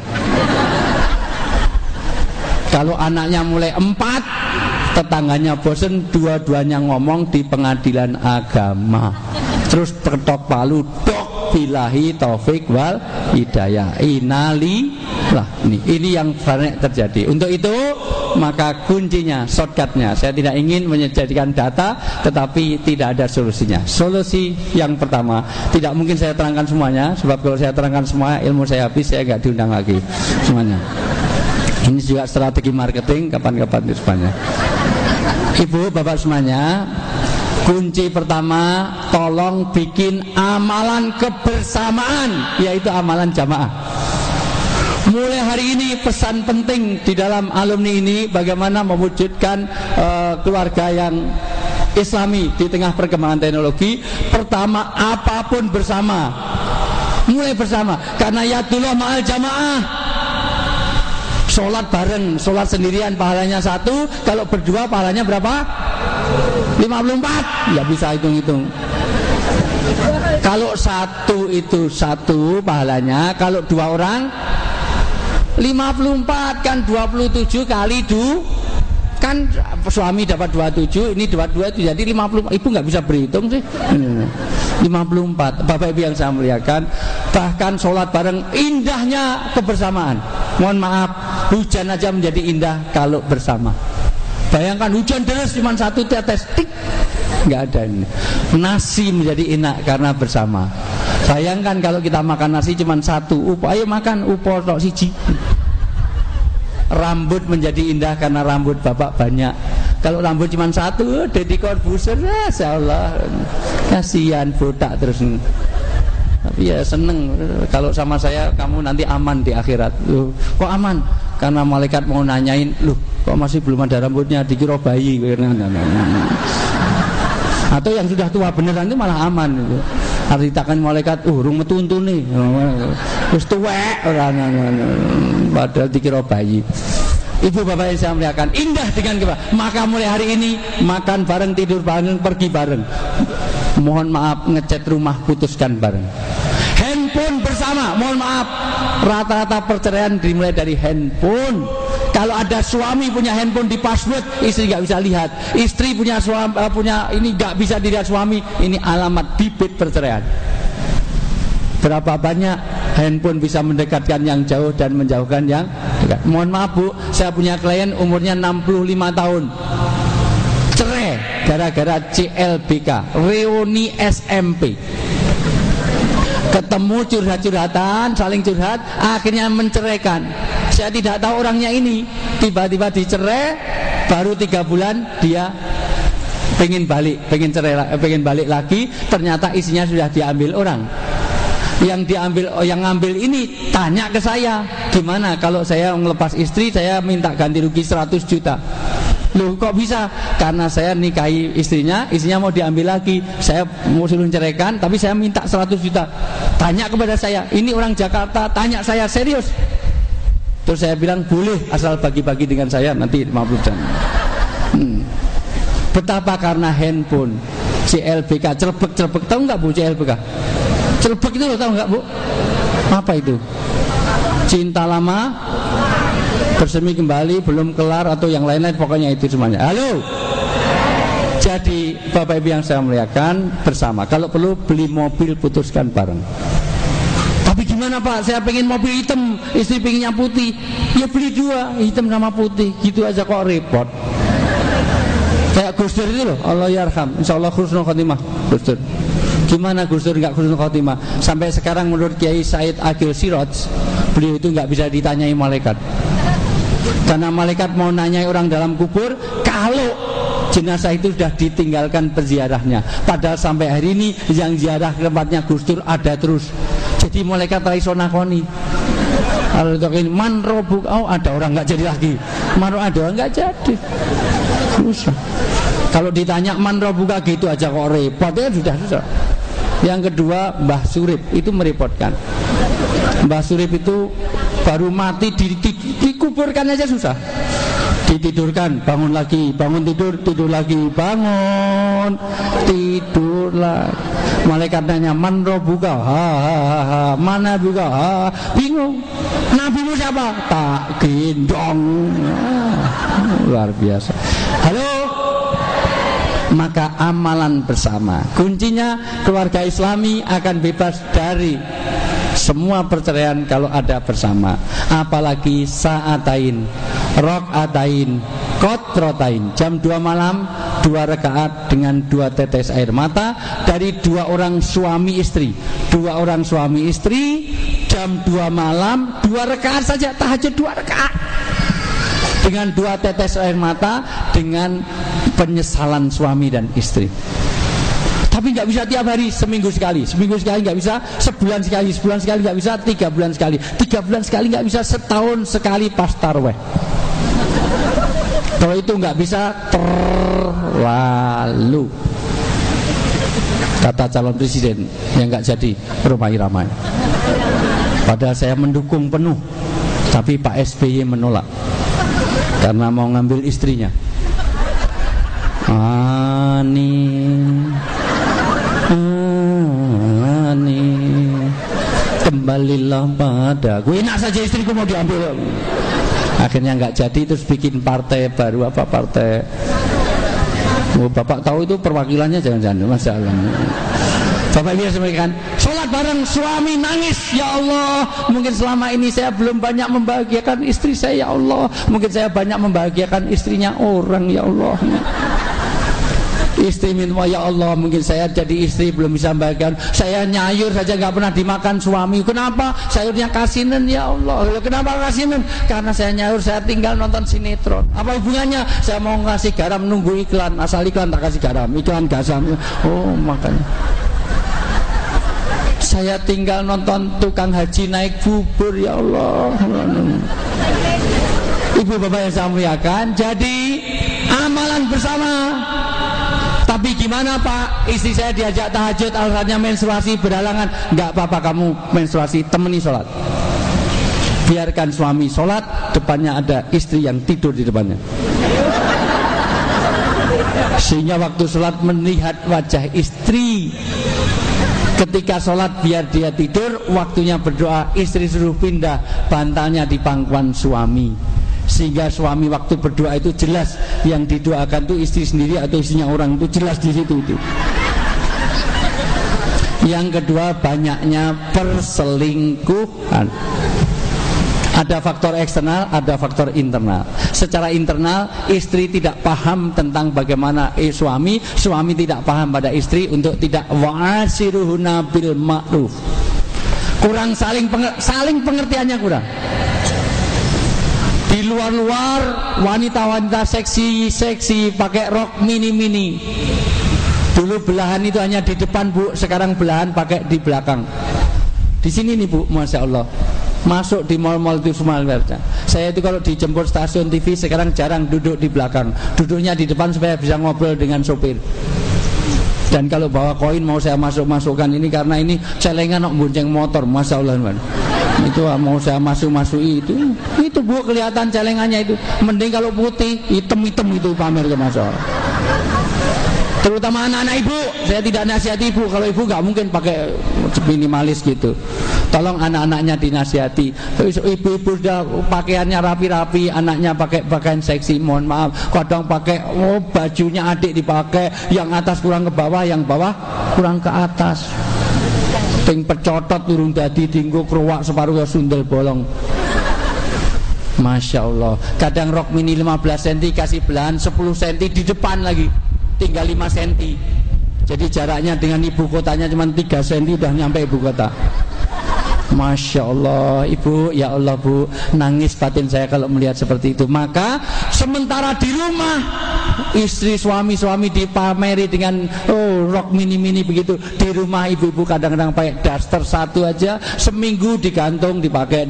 Kalau anaknya mulai 4, tetangganya bosen, dua-duanya ngomong di pengadilan agama. Terus ketok palu, dok, billahi taufik wal hidayah. Innalillah. Ini yang banyak terjadi. Untuk itu maka kuncinya, shortcutnya, saya tidak ingin menjadikan data, tetapi tidak ada solusinya. Solusi yang pertama, tidak mungkin saya terangkan semuanya, sebab kalau saya terangkan semua ilmu saya habis, saya nggak diundang lagi semuanya. Ini juga strategi marketing, kapan-kapan itu semuanya. Ibu bapak semuanya, kunci pertama, tolong bikin amalan kebersamaan, yaitu amalan jamaah. Mulai hari ini pesan penting di dalam alumni ini, bagaimana mewujudkan keluarga yang islami di tengah perkembangan teknologi. Pertama, apapun bersama. Mulai bersama, karena yadullah ma'al jamaah. Sholat bareng, sholat sendirian pahalanya 1, kalau berdua pahalanya berapa? 54. Ya bisa hitung-hitung. Kalau 1 itu 1 pahalanya, kalau 2 orang 54, kan 27 kali 2. Kan suami dapat 27, ini dapat 2 itu jadi 50. Ibu nggak bisa berhitung sih. 54. Bapak Ibu yang saya muliakan, bahkan sholat bareng indahnya kebersamaan. Mohon maaf, hujan aja menjadi indah kalau bersama. Bayangkan hujan deras cuma 1 tetes, tik, nggak ada ini. Nasi menjadi enak karena bersama. Bayangkan kalau kita makan nasi cuma 1 upor, ayo makan upor tok siji. Rambut menjadi indah karena rambut bapak banyak. Kalau rambut cuma 1, Deddy Corbuzier, ya Allah, kasihan botak terus. Tapi ya seneng kalau sama saya, kamu nanti aman di akhirat. Loh, kok aman? Karena malaikat mau nanyain, loh kok masih belum ada rambutnya, dikira bayi. Atau yang sudah tua beneran itu malah aman gitu. Harus ditakan malaikat, urung metuntun nih, terus tuwek, padahal dikira bayi. Ibu bapak yang saya muliakan, indah dengan kita. Maka mulai hari ini makan bareng, tidur bareng, pergi bareng. Mohon maaf, ngecat rumah putuskan bareng. Handphone bersama, mohon maaf, rata-rata perceraian dimulai dari handphone. Kalau ada suami punya handphone di password, istri nggak bisa lihat. Istri punya suami, punya ini nggak bisa dilihat suami. Ini alamat bibit perceraian. Berapa banyak handphone bisa mendekatkan yang jauh dan menjauhkan yang dekat. Mohon maaf Bu, saya punya klien umurnya 65 tahun, cerai gara-gara CLBK, reuni SMP. Ketemu curhat-curhatan, saling curhat, akhirnya menceraikan. Saya tidak tahu orangnya ini, tiba-tiba dicerai, baru 3 bulan dia pengen balik, pengen balik lagi, ternyata isinya sudah diambil orang. Yang ngambil ini tanya ke saya, gimana kalau saya melepas istri, saya minta ganti rugi 100 juta. Loh kok bisa? Karena saya nikahi istrinya mau diambil lagi. Saya mau suruh ceraikan, tapi saya minta 100 juta. Tanya kepada saya, ini orang Jakarta, tanya saya serius. Terus saya bilang boleh, asal bagi-bagi dengan saya nanti 50 juta. Betapa karena handphone CLBK, celebek, tahu nggak Bu CLBK? Celebek itu tahu nggak Bu? Apa itu? Cinta lama bersemi kembali, belum kelar, atau yang lain-lain, pokoknya itu semuanya. Halo. Jadi Bapak Ibu yang saya muliakan, bersama. Kalau perlu beli mobil, putuskan bareng. Tapi gimana Pak? Saya pengen mobil hitam, istri pengennya putih. Ya beli 2, hitam sama putih. Gitu aja kok repot. Kayak Gus Dur itu loh, Allah yarham, insyaallah husnul khotimah. Gus Dur. Gimana Gus Dur nggak husnul khotimah? Sampai sekarang menurut Kiai Said Agil Siraj, beliau itu nggak bisa ditanyai malaikat. Karena malaikat mau nanyai orang dalam kubur kalau jenazah itu sudah ditinggalkan peziarahnya. Padahal sampai hari ini yang ziarah ke tempatnya Gus Dur ada terus. Jadi malaikat raiso nakoni. Kalau itu man robuk, oh ada orang nggak jadi lagi. Man ada orang nggak jadi. Susah. Kalau ditanya man robuka gitu aja kok repot, ya sudah susah. Yang kedua Mbah Surip, itu merepotkan. Mbah Surip itu baru mati dikuburkan aja susah. Ditidurkan, bangun lagi, bangun tidur lagi, bangun tidur lagi. Malaikat nanya man robuka, mana buka, bingung. Nabimu siapa? Tak gendong. Luar biasa. Halo. Maka amalan bersama, kuncinya keluarga Islami akan bebas dari semua perceraian kalau ada bersama. Apalagi sa'atain, rok'atain, kotrotain, jam 2 malam 2 rakaat dengan 2 tetes air mata dari 2 orang suami istri. 2 orang suami istri jam 2 malam 2 rakaat saja, tahajud 2 rakaat dengan 2 tetes air mata, dengan penyesalan suami dan istri. Tapi nggak bisa tiap hari, seminggu sekali nggak bisa, sebulan sekali nggak bisa, 3 bulan sekali, 3 bulan sekali nggak bisa, setahun sekali pas tarawih. Kalau itu nggak bisa, terlalu, kata calon presiden yang nggak jadi Rhoma Irama. Padahal saya mendukung penuh, tapi Pak SBY menolak karena mau ngambil istrinya. Ani, kembalilah padaku. Enak saja istriku mau diambil. Akhirnya nggak jadi, terus bikin partai baru. Apa partai? Oh, Bapak tahu itu perwakilannya jangan-jangan masalah. Bapak biasa sampaikan, sholat bareng suami nangis, ya Allah, mungkin selama ini saya belum banyak membahagiakan istri saya, ya Allah, mungkin saya banyak membahagiakan istrinya orang, ya Allah. Istri minta, ya Allah, mungkin saya jadi istri belum bisa membahagiakan, saya nyayur saja nggak pernah dimakan suami. Kenapa? Sayurnya kasinan, ya Allah. Kenapa kasinan? Karena saya nyayur, saya tinggal nonton sinetron. Apa hubungannya? Saya mau ngasih garam, nunggu iklan, asal iklan tak kasih garam, iklan gasam. Oh, makanya saya tinggal nonton tukang haji naik bubur, ya Allah. Ibu bapak yang saya muliakan, jadi amalan bersama. Tapi gimana Pak, istri saya diajak tahajud, alasannya menstruasi berhalangan. Enggak apa-apa, kamu menstruasi, temani sholat. Biarkan suami sholat, depannya ada istri yang tidur di depannya, sehingga waktu sholat melihat wajah istri. Ketika sholat biar dia tidur, waktunya berdoa, istri suruh pindah bantalnya di pangkuan suami, sehingga suami waktu berdoa itu jelas yang didoakan itu istri sendiri atau istrinya orang, itu jelas di situ itu. Yang kedua, banyaknya perselingkuhan. Ada faktor eksternal, ada faktor internal. Secara internal, istri tidak paham tentang bagaimana suami tidak paham pada istri untuk tidak wa'ashiruhunna bil ma'ruf. Kurang saling pengertiannya kurang. Di luar-luar wanita-wanita seksi pakai rok mini-mini. Dulu belahan itu hanya di depan, Bu, sekarang belahan pakai di belakang. Di sini nih, Bu, Masya Allah. Masuk di mal-mal itu semua. Saya itu kalau dijemput stasiun TV sekarang jarang duduk di belakang, duduknya di depan supaya bisa ngobrol dengan sopir. Dan kalau bawa koin mau saya masukkan ini karena ini celengan nok bonceng motor, Masya Allah, man. Itu mau saya masuki itu Bu, kelihatan celengannya itu. Mending kalau putih, hitam-hitam itu pamer ke Masya Allah. Terutama anak-anak ibu, saya tidak nasihati ibu. Kalau ibu nggak mungkin pakai minimalis gitu. Tolong anak-anaknya dinasihati. Ibu-ibu sudah pakaiannya rapi-rapi, anaknya pakai pakaian seksi, mohon maaf. Kadang pakai bajunya adik dipakai, yang atas kurang ke bawah, yang bawah kurang ke atas. Ting pecotot turun dadi dinggo keruak separuh ya sundel bolong. Masya Allah. Kadang rok mini 15 cm kasih belahan 10 cm di depan lagi, tinggal 5 cm. Jadi jaraknya dengan ibu kotanya cuma 3 cm udah nyampe ibu kota. Masya Allah, ibu, ya Allah Bu, nangis batin saya kalau melihat seperti itu. Maka sementara di rumah istri suami dipameri dengan rok mini-mini begitu, di rumah ibu-ibu kadang-kadang pakai daster satu aja seminggu digantung dipakai.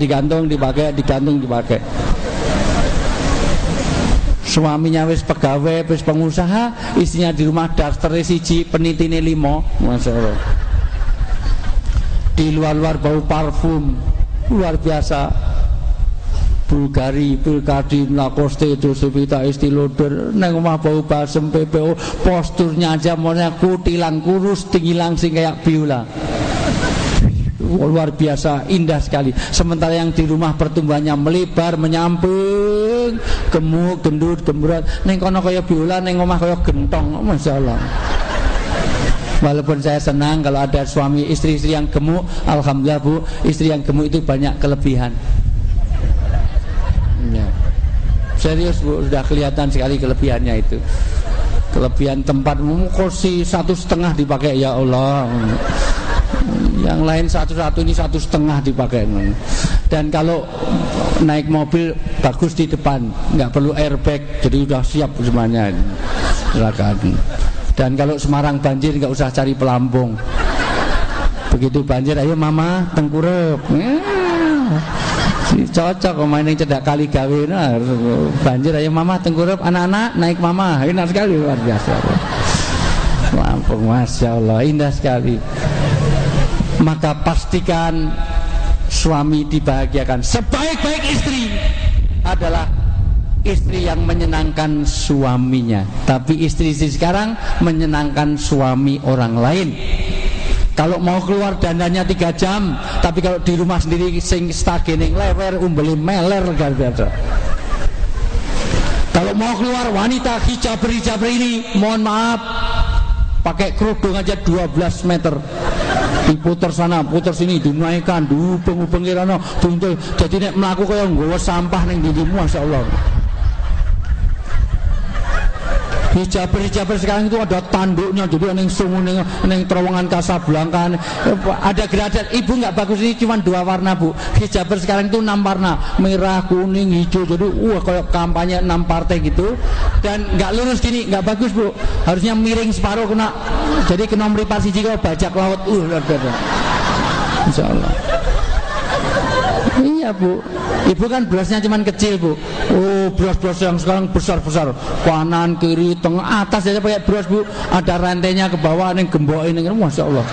Suaminya wis pegawai, wis pengusaha, istrinya di rumah daster siji, penitine 5, Masya Allah. Di luar-luar bau parfum luar biasa. Bulgari, Bulgardin, Lacoste, Josephita, Estee Lauder, neng omah bau balsem, PPO, posturnya aja maunya kutilang, kurus, tinggi langsing kayak biola. Luar biasa, indah sekali. Sementara yang di rumah pertumbuhannya melebar, menyamping, gemuk, gendut, gembrot. Neng kono kaya biola, neng omah kaya gentong, Masya Allah. Walaupun saya senang kalau ada suami istri-istri yang gemuk, alhamdulillah Bu, istri yang gemuk itu banyak kelebihan. Ya. Serius Bu, sudah kelihatan sekali kelebihannya itu. Kelebihan tempat kursi 1,5 dipakai, ya Allah. Yang lain 1 ini 1,5 dipakai. Dan kalau naik mobil bagus di depan, nggak perlu airbag, jadi sudah siap semuanya. Silakan. Dan kalau Semarang banjir nggak usah cari pelampung. Begitu banjir, ayo mama tengkurep. Cocok kok main yang cedak kali gawe. Nah, banjir ayo mama tengkurep, anak-anak naik mama. Enak sekali, luar biasa. Pelampung, Masya Allah, indah sekali. Maka pastikan suami dibahagiakan. Sebaik-baik istri adalah istri yang menyenangkan suaminya. Tapi istri-istri sekarang menyenangkan suami orang lain. Kalau mau keluar dandannya 3 jam, tapi kalau di rumah sendiri sing stagening lewer umbeli meler gara-gara. Kalau mau keluar wanita hijaber ini, mohon maaf, pakai kerudung aja 12 meter. Diputer sana, puter sini, dinaikkan, diubeng-ubeng kirana, buntul. Jadi nek mlaku kaya nggawa sampah ning ndi-ndi, masyaallah. Hijaber sekarang itu ada tanduknya, jadi neng sungu neng terowongan Kasablanka ada gradasi. Ibu nggak bagus, ini cuma 2 warna bu. Hijaber sekarang itu 6 warna, merah, kuning, hijau. Jadi kayak kampanye 6 partai gitu. Dan nggak lurus gini, nggak bagus bu. Harusnya miring separuh kena. Jadi kena meripat siji kalau bajak laut. Insya Allah. Iya bu, ibu kan brosnya cuma kecil bu. Oh bros-bros yang sekarang besar-besar, kanan, kiri, tengah, atas aja pakai bros bu. Ada rantainya ke bawah, yang gembok ini, masya Allah.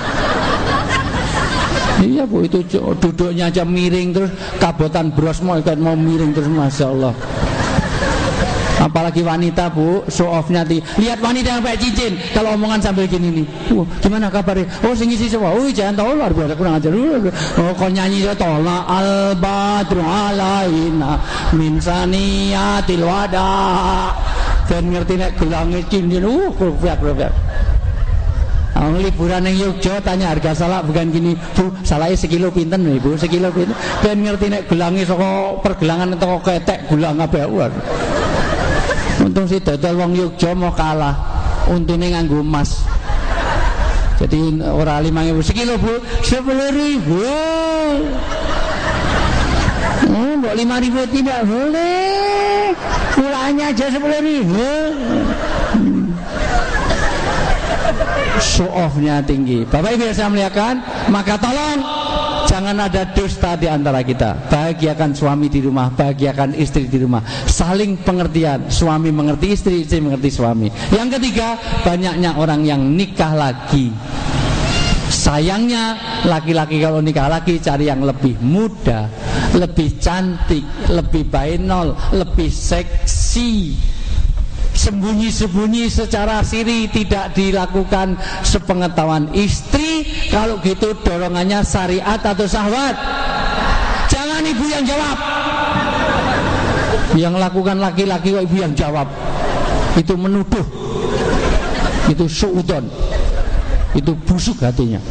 Iya bu, itu duduknya aja miring terus, kabotan bros mau miring terus, masya Allah. Apalagi wanita bu, show off-nya lihat wanita yang pakai cincin, kalau omongan sambil gini nih, gimana kabarnya? Oh sing isi semua, jangan tahu luar biasa kurang ajar. Oh kau nyanyi ya tola al badru alaina min saniyatil wada. Dan ngerti nek gelange cincin, rupiah. Liburan yang Yogyo tanya harga salak bukan gini bu, salaknya sekilo pinten nih bu, sekilo pinten. Dan ngerti nek gelange saka pergelangan atau ketek gulang apa ya. Untung si dodol wong Yogyo mau kalah, untungnya nganggo emas. Jadi ora 5.000 sekilo bu, 10.000. Mbok 5.000 tidak boleh, pulangnya aja 10.000. Show off-nya tinggi. Bapak Ibu yang saya muliakan, maka tolong jangan ada dusta di antara kita. Bahagiakan suami di rumah, bahagiakan istri di rumah. Saling pengertian, suami mengerti istri, istri mengerti suami. Yang ketiga, banyaknya orang yang nikah lagi. Sayangnya laki-laki kalau nikah lagi cari yang lebih muda, lebih cantik, lebih bainol, lebih seksi. Sembunyi-sembunyi secara siri, tidak dilakukan sepengetahuan istri. Kalau gitu dorongannya syariat atau syahwat? Jangan ibu yang jawab. Yang lakukan laki-laki ibu yang jawab. Itu menuduh. Itu suudon. Itu busuk hatinya.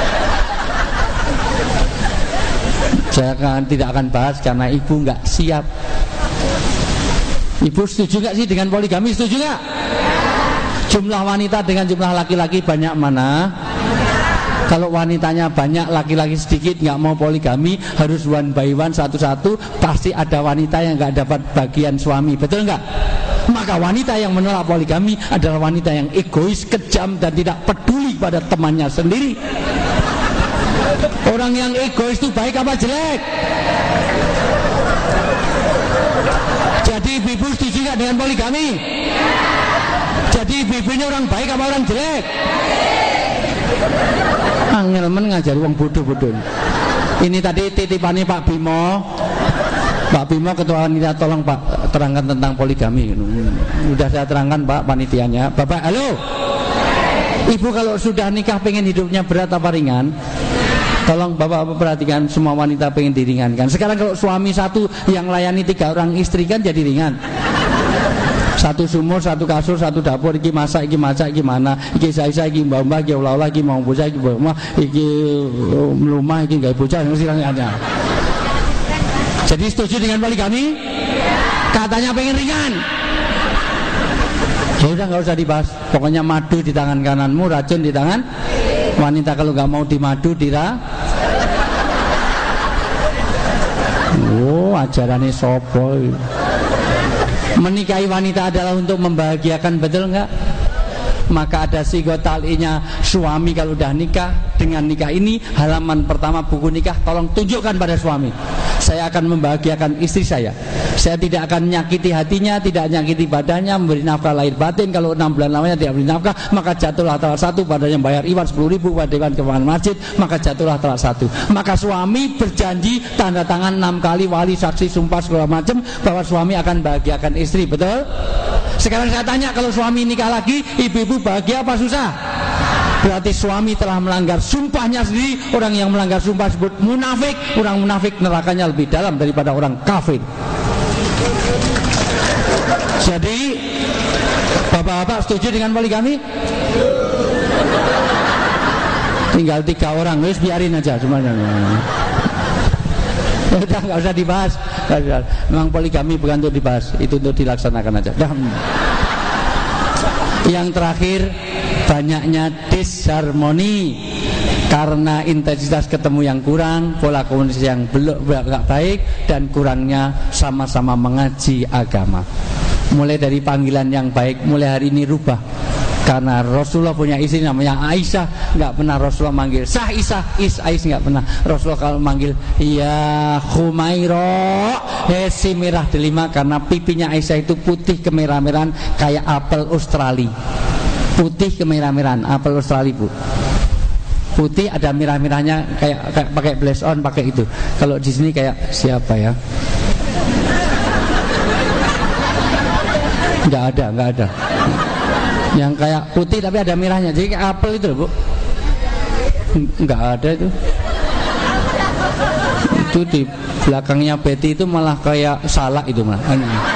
Saya tidak akan bahas karena ibu nggak siap. Ibu setuju nggak sih dengan poligami? Setuju nggak? Jumlah wanita dengan jumlah laki-laki banyak mana? Kalau wanitanya banyak, laki-laki sedikit, nggak mau poligami, harus one by one, satu-satu, pasti ada wanita yang nggak dapat bagian suami, betul nggak? Maka wanita yang menolak poligami adalah wanita yang egois, kejam, dan tidak peduli pada temannya sendiri. Orang yang egois itu baik apa jelek? Jadi ibu setuju nggak dengan poligami? Jadi ibu-ibunya orang baik apa orang jelek? Angel men ngajari wong bodoh-bodoh. Ini tadi titipannya Pak Bimo. Pak Bimo ketua wanita, tolong Pak terangkan tentang poligami. Sudah saya terangkan Pak panitianya. Bapak, halo. Ibu kalau sudah nikah pengen hidupnya berat apa ringan? Tolong Bapak perhatikan, semua wanita pengen diringankan. Sekarang kalau suami satu yang layani 3 orang istri kan jadi ringan. Satu sumur, satu kasur, satu dapur, iki masak, iki macak, iki mana, iki saya, iki mbak-mbak, iki ulah-ulah, iki mau bocah, iki mbak, iki melumah, iki gak bocah, silahkan. Jadi setuju dengan poligami? Katanya pengen ringan. Ya udah nggak usah dibahas. Pokoknya madu di tangan kananmu, racun di tangan wanita. Kalau nggak mau dimadu, ajarannya sopo. Menikahi wanita adalah untuk membahagiakan, betul nggak? Maka ada sigo talinya suami kalau udah nikah. Dengan nikah ini, halaman pertama buku nikah tolong tunjukkan pada suami, saya akan membahagiakan istri saya. Saya tidak akan menyakiti hatinya, tidak menyakiti badannya, memberi nafkah lahir batin. Kalau 6 bulan lamanya tidak beri nafkah, maka jatuhlah talak 1. Padanya bayar iwan 10.000 pada dewan keuangan masjid, maka jatuhlah talak 1. Maka suami berjanji tanda tangan 6 kali, wali, saksi, sumpah segala macam, bahwa suami akan bahagiakan istri. Betul? Sekarang saya tanya, kalau suami nikah lagi, ibu-ibu bahagia apa susah? Berarti suami telah melanggar sumpahnya sendiri. Orang yang melanggar sumpah disebut munafik. Orang munafik nerakanya lebih dalam daripada orang kafir. Jadi bapak-bapak setuju dengan poligami? Tinggal 3 orang, wis biarin aja semuanya. Udah nggak usah dibahas. Memang poligami bukan untuk dibahas, itu untuk dilaksanakan aja. Yang terakhir, banyaknya disharmoni karena intensitas ketemu yang kurang, pola komunikasi yang belum baik, dan kurangnya sama-sama mengaji agama. Mulai dari panggilan yang baik, mulai hari ini rubah. Karena Rasulullah punya istri namanya Aisyah, nggak pernah Rasulullah manggil Sah Isah, Is nggak pernah. Rasulullah kalau manggil ya Khumairo, si merah delima, karena pipinya Aisyah itu putih kemerah-merahan kayak apel Australia. Putih kemerah-merahan apel Australia, Bu. Putih ada merah-merahnya, kayak pakai blaze on, pakai itu. Kalau di sini kayak siapa ya? Nggak ada. Yang kayak putih tapi ada merahnya, jadi kayak apel itu loh, Bu. Nggak ada itu. Itu di belakangnya Betty itu malah kayak salak itu malah.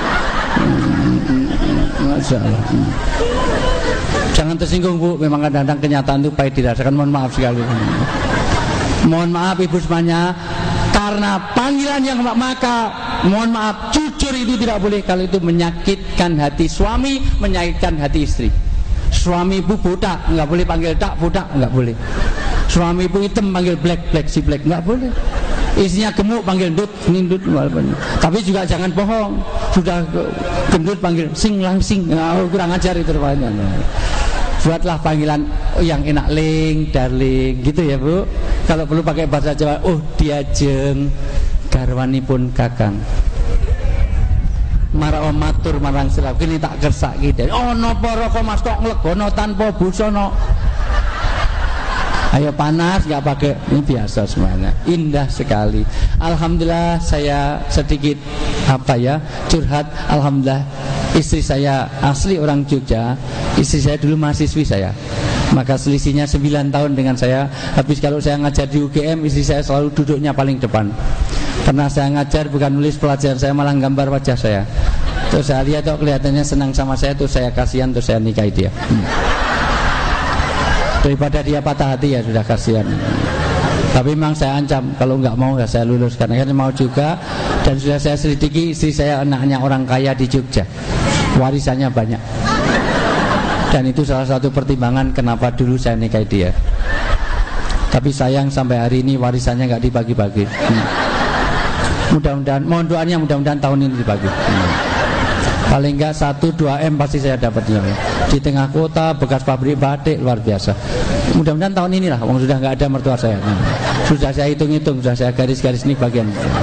Masalah. Jangan tersinggung, Bu. Memang kadang-kadang kenyataan itu pahit dirasakan. Mohon maaf sekali. Mohon maaf Ibu semuanya. Karena panggilan yang maka mohon maaf, jujur itu tidak boleh. Kalau itu menyakitkan hati suami, menyakitkan hati istri. Suami Ibu budak, nggak boleh panggil tak budak, nggak boleh. Suami Ibu hitam panggil black si black, nggak boleh. Istrinya gemuk panggil dut, nindut. Tapi juga jangan bohong. Sudah gendut panggil sing langsing, kurang ajar itu rupanya. Buatlah panggilan yang enak, ling, darling, gitu ya, Bu. Kalau perlu pakai bahasa Jawa, oh diajeng garwanipun kakang. Marang matur marang sira kene tak kersak iki. Ana para kok Mas kok nglegono tanpa busana. Ayo panas nggak pakai, ini biasa semuanya. Indah sekali. Alhamdulillah saya sedikit curhat. Alhamdulillah istri saya asli orang Jogja. Istri saya dulu mahasiswi saya. Maka selisihnya 9 tahun dengan saya. Habis kalau saya ngajar di UGM, istri saya selalu duduknya paling depan. Pernah saya ngajar bukan nulis pelajaran, saya malah gambar wajah saya. Terus saya lihat kok kelihatannya senang sama saya, terus saya kasihan, terus saya nikahi dia. Daripada dia patah hati ya sudah kasihan. Tapi memang saya ancam, kalau nggak mau ya saya lulus. Karena kan mau juga. Dan sudah saya selidiki, istri saya anaknya orang kaya di Jogja, warisannya banyak. Dan itu salah satu pertimbangan kenapa dulu saya nikahi dia. Tapi sayang sampai hari ini warisannya nggak dibagi-bagi. Mudah-mudahan, mohon doanya mudah-mudahan tahun ini dibagi. Paling enggak 1-2 M pasti saya dapatnya. Di tengah kota, bekas pabrik batik, luar biasa. Mudah-mudahan tahun inilah, wong sudah nggak ada mertua saya. Sudah saya hitung-hitung, sudah saya garis-garis ini bagian.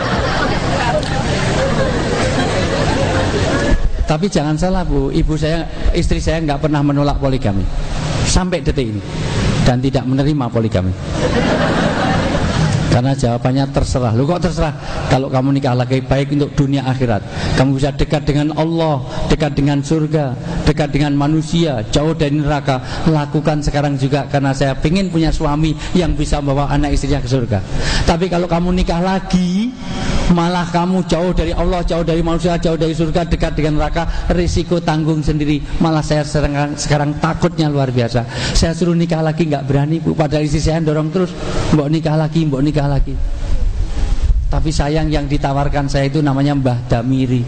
Tapi jangan salah, Bu, istri saya nggak pernah menolak poligami sampai detik ini, dan tidak menerima poligami. Karena jawabannya terserah. Lu kok terserah? Kalau kamu nikah lagi baik untuk dunia akhirat, kamu bisa dekat dengan Allah, dekat dengan surga, dekat dengan manusia, jauh dari neraka. Lakukan sekarang juga, karena saya ingin punya suami yang bisa membawa anak istrinya ke surga. Tapi kalau kamu nikah lagi, malah kamu jauh dari Allah, jauh dari manusia, jauh dari surga, dekat dengan neraka, risiko tanggung sendiri. Malah saya sekarang takutnya luar biasa. Saya suruh nikah lagi nggak berani, Bu. Padahal istri saya dorong terus, mbok nikah lagi, mbok nikah lagi. Tapi sayang yang ditawarkan saya itu namanya Mbah Damiri.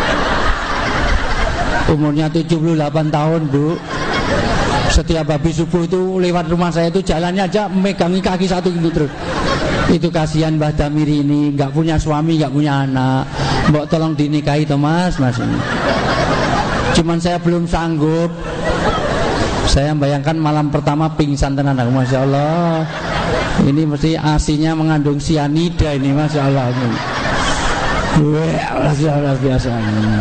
Umurnya 78 tahun, Bu. Setiap habis subuh itu lewat rumah saya itu jalannya aja megangi kaki satu gitu terus. Itu kasihan Mbah Damiri ini, nggak punya suami, nggak punya anak. Mbok tolong dinikahi toh Mas ini. Cuman saya belum sanggup. Saya bayangkan malam pertama pingsan tenan, Masya Allah. Ini mesti asinya mengandung sianida ini, Masya Allah. Wah, biasa.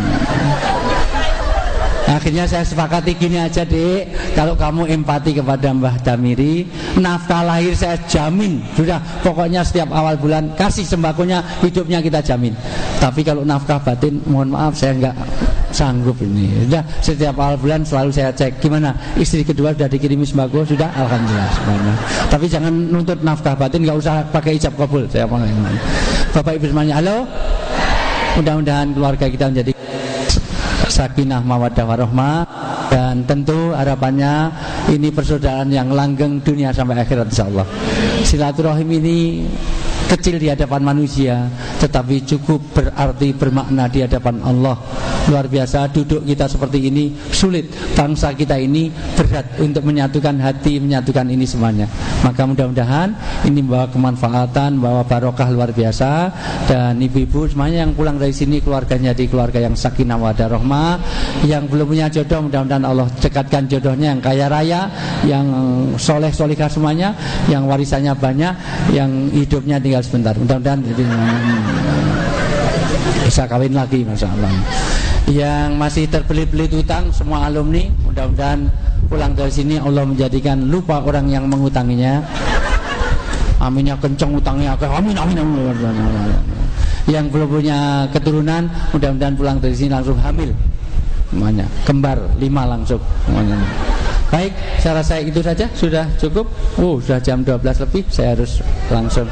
Akhirnya saya sepakati gini aja, Dek, kalau kamu empati kepada Mbah Damiri, nafkah lahir saya jamin. Sudah, pokoknya setiap awal bulan kasih sembakonya, hidupnya kita jamin. Tapi kalau nafkah batin, mohon maaf saya enggak sanggup ini. Sudah, setiap awal bulan selalu saya cek gimana, istri kedua sudah dikirimi sembako, sudah, alhamdulillah semuanya. Tapi jangan nuntut nafkah batin, enggak usah pakai ijab kabul. Saya mau Bapak Ibu semuanya, halo. Mudah-mudahan keluarga kita menjadi sakinah mawaddah warahmah, dan tentu harapannya ini persaudaraan yang langgeng dunia sampai akhirat insyaallah. Silaturahim ini kecil di hadapan manusia, tetapi cukup berarti bermakna di hadapan Allah. Luar biasa, duduk kita seperti ini sulit, bangsa kita ini berat untuk menyatukan hati, menyatukan ini semuanya. Maka mudah-mudahan ini membawa kemanfaatan, membawa barokah luar biasa. Dan ibu-ibu semuanya yang pulang dari sini keluarganya di keluarga yang sakinah mawaddah rahmah. Yang belum punya jodoh, mudah-mudahan Allah dekatkan jodohnya yang kaya raya, yang soleh-solihah semuanya, yang warisannya banyak, yang hidupnya tinggal sebentar. Mudah-mudahan bisa kawin lagi, Masya Allah. Yang masih terbelit-belit utang, semua alumni, mudah-mudahan pulang dari sini Allah menjadikan lupa orang yang mengutanginya. Aminnya kenceng, utangnya amin, amin, amin. Yang belum punya keturunan, mudah-mudahan pulang dari sini langsung hamil semuanya, kembar 5 langsung semuanya. Baik, saya rasa itu saja, sudah cukup. Sudah jam 12 lebih, saya harus langsung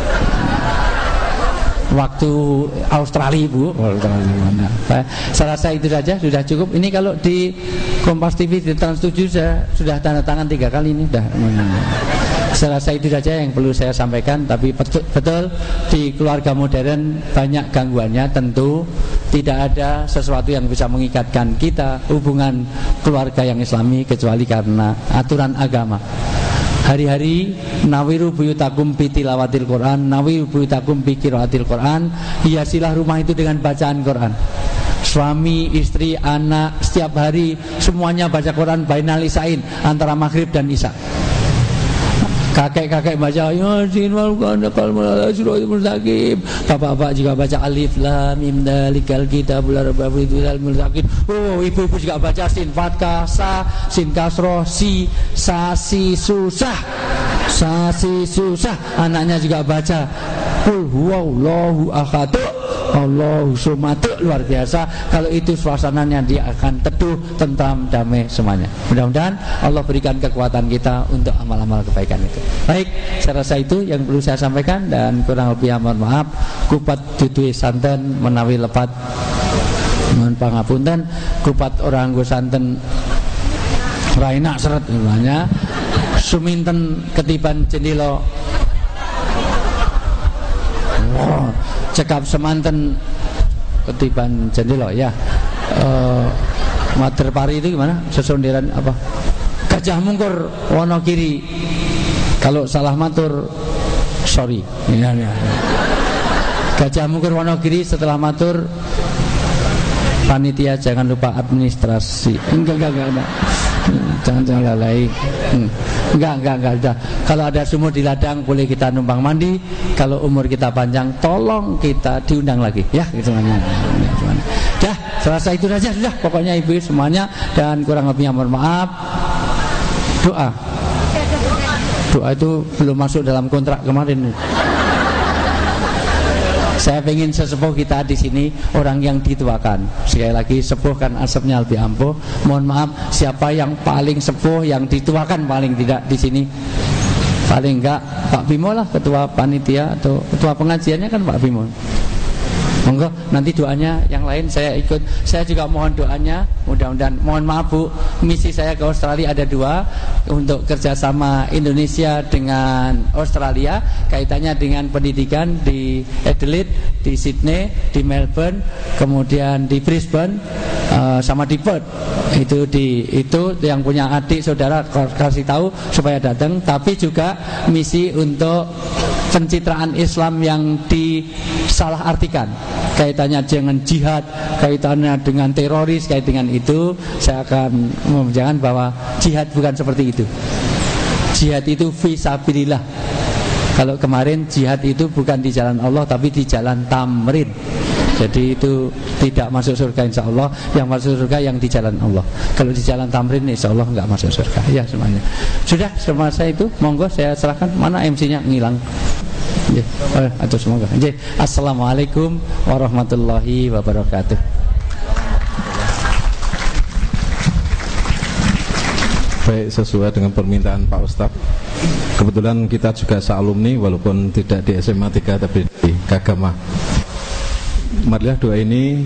waktu Australia, Bu. Saya rasa itu saja, sudah cukup. Ini kalau di Kompas TV, di Trans 7 saya sudah tanda tangan 3 kali ini dah. Saya rasa itu saja yang perlu saya sampaikan. Tapi betul di keluarga modern banyak gangguannya. Tentu tidak ada sesuatu yang bisa mengikatkan kita hubungan keluarga yang Islami kecuali karena aturan agama. Hari-hari nawiru buyutakum bi tilawatil Quran, nawiru buyutakum bi qiraatil Quran. Hiasilah rumah itu dengan bacaan Quran. Suami, istri, anak setiap hari semuanya baca Quran bainal isain, antara maghrib dan isya. Kakek-kakek baca Yasin wal Qur'anil mustaqim. Bapak-bapak juga baca Alif Lam Mim Dzalikal Kitabul La Raiba Fihi mustaqim. Ibu-ibu juga baca Sin Fathah Sa, Sin Kasroh Si, Sa Si Susah, Sa Si Susah. Anaknya juga baca Qul huwallahu ahad, Allahu somad. Luar biasa. Kalau itu suasananya dia akan teduh, tentram, damai semuanya. Mudah-mudahan Allah berikan kekuatan kita untuk amal-amal kebaikan itu. Baik, saya rasa itu yang perlu saya sampaikan, dan kurang lebih mohon maaf. Kupat duduhe santen menawi lepat mohon pangapunten. Kupat orang nggo santen ora enak seret namanya. Suminten ketiban jendela. Cekap semanten ketiban jendela ya. Mater pari itu gimana? Sesonderan apa? Gajah Mungkur Wonokiri. Kalau salah matur sorry. Ya. Gajah Mungkur Wonokiri setelah matur panitia jangan lupa administrasi. Enggak. Jangan lalai. Enggak udah. Kalau ada sumur di ladang boleh kita numpang mandi. Kalau umur kita panjang tolong kita diundang lagi ya, gitu ya. Dah, selesai itu saja sudah. Pokoknya ibu semuanya, dan kurang lebihnya mohon maaf. Doa itu belum masuk dalam kontrak kemarin. Saya ingin sesepuh kita di sini orang yang dituakan. Sekali lagi, sepuh kan asapnya lebih ampuh. Mohon maaf, siapa yang paling sepuh, yang dituakan paling tidak di sini? Paling enggak Pak Bimo lah, ketua panitia atau ketua pengajiannya kan Pak Bimo. Monggo nanti doanya yang lain saya ikut. Saya juga mohon doanya. Mudah-mudahan, mohon maaf Bu, misi saya ke Australia ada 2 untuk kerjasama Indonesia dengan Australia, kaitannya dengan pendidikan di Adelaide, di Sydney, di Melbourne, kemudian di Brisbane, sama di Perth. Itu yang punya adik saudara kasih tahu supaya datang. Tapi juga misi untuk pencitraan Islam yang disalahartikan. kaitannya dengan jihad, kaitannya dengan teroris, kaitan dengan itu, saya akan membicarakan bahwa jihad bukan seperti itu. Jihad itu fisabilillah. Kalau kemarin jihad itu bukan di jalan Allah tapi di jalan tamrin. Jadi itu tidak masuk surga insya Allah. Yang masuk surga yang di jalan Allah. Kalau di jalan tamrin insya Allah nggak masuk surga. Ya semuanya. Sudah semua saya itu. Monggo saya serahkan. Mana MC-nya ngilang? Atau semoga. Assalamualaikum warahmatullahi wabarakatuh. Baik, sesuai dengan permintaan Pak Ustadz, kebetulan kita juga sealumni walaupun tidak di SMA 3 tapi di Kagama. Marilah doa ini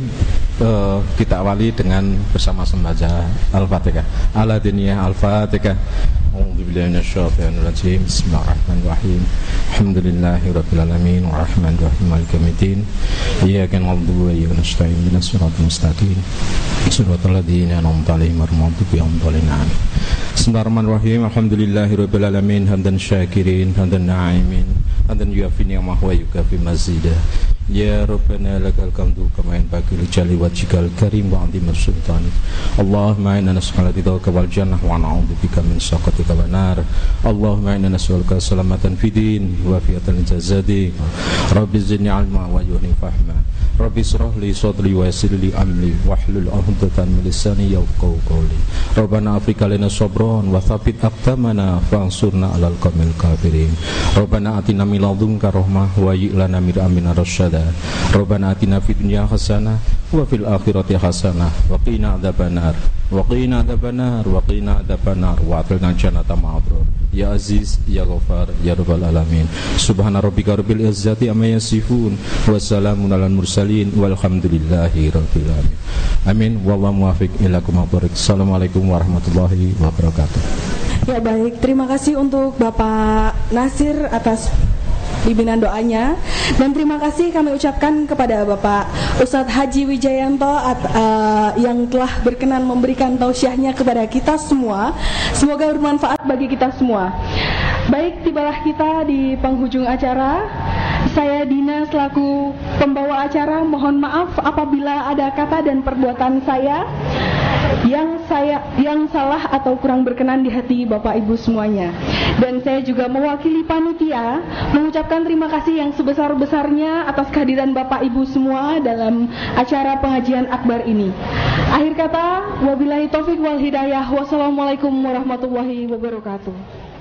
kita awali dengan bersama-sama membaca Al-Fatihah. Ala diniyah Al-Fatihah. A'udzubillahi minasyaitonir rajim. Bismillahirrahmanirrahim. Alhamdulillahirabbil alamin arrahmanir rahim maliki yaumiddin. Iyyaka na'budu wa iyyaka nasta'in. Ihdinas siratal mustaqim. Shiratal ladzina an'amta 'alaihim ghairil maghdubi 'alaihim. Bismillahirrahmanirrahim. Alhamdulillahirabbil alamin hamdan syakirin hamdan na'imin hamdan yuafi ni'amah wa yukafi mazidah. Ya Rabbana lakal hamdu kama yanbaghi li jalali wajhikal karim wa 'azimi sultanik. Allahumma inna nas'aluka ridhaka wal jannah wa na'udzubika min sakhatika wan nar. Allahumma inna nas'aluka salamatan fid din wa fiatan jazadi. Rabbi zidni 'ilma wa yuhni fahma. Rabbi israh li sadri wa yassir li amri wahlul 'uqdatan min lisani yafqahu qawli. Rabbana afrika lana sabran wa tsabbit aqdamana fansurna 'alal qawmil kafirin. Rabbana atina min ladunka rahmah wa hayyi lana min amrina rasyada. Rabbana atina fid dunya hasanah wa fil akhirati hasanah wa qina adzabannar wa qina adzabannar wa qina adzabannar wa atilna jannata ma'abrar. Ya Aziz, Ya Ghaffar, Ya Rabbal Alamin. Subhana rabbika rabbil izzati amma yasifun wa salamun alal mursalin walhamdulillahi rabbil alamin. Amin. Wallahu muwaffiq ila aqwamit. Assalamualaikum warahmatullahi wabarakatuh. Ya baik, terima kasih untuk Bapak Nasir atas bimbingan doanya, dan terima kasih kami ucapkan kepada Bapak Ustadz Haji Wijayanto yang telah berkenan memberikan tausiahnya kepada kita semua. Semoga bermanfaat bagi kita semua. Baik, tibalah kita di penghujung acara. Saya Dina selaku pembawa acara mohon maaf apabila ada kata dan perbuatan saya yang salah atau kurang berkenan di hati Bapak Ibu semuanya. Dan saya juga mewakili panitia mengucapkan terima kasih yang sebesar-besarnya atas kehadiran Bapak Ibu semua dalam acara pengajian akbar ini. Akhir kata, wabillahi taufik wal hidayah. Wassalamualaikum warahmatullahi wabarakatuh.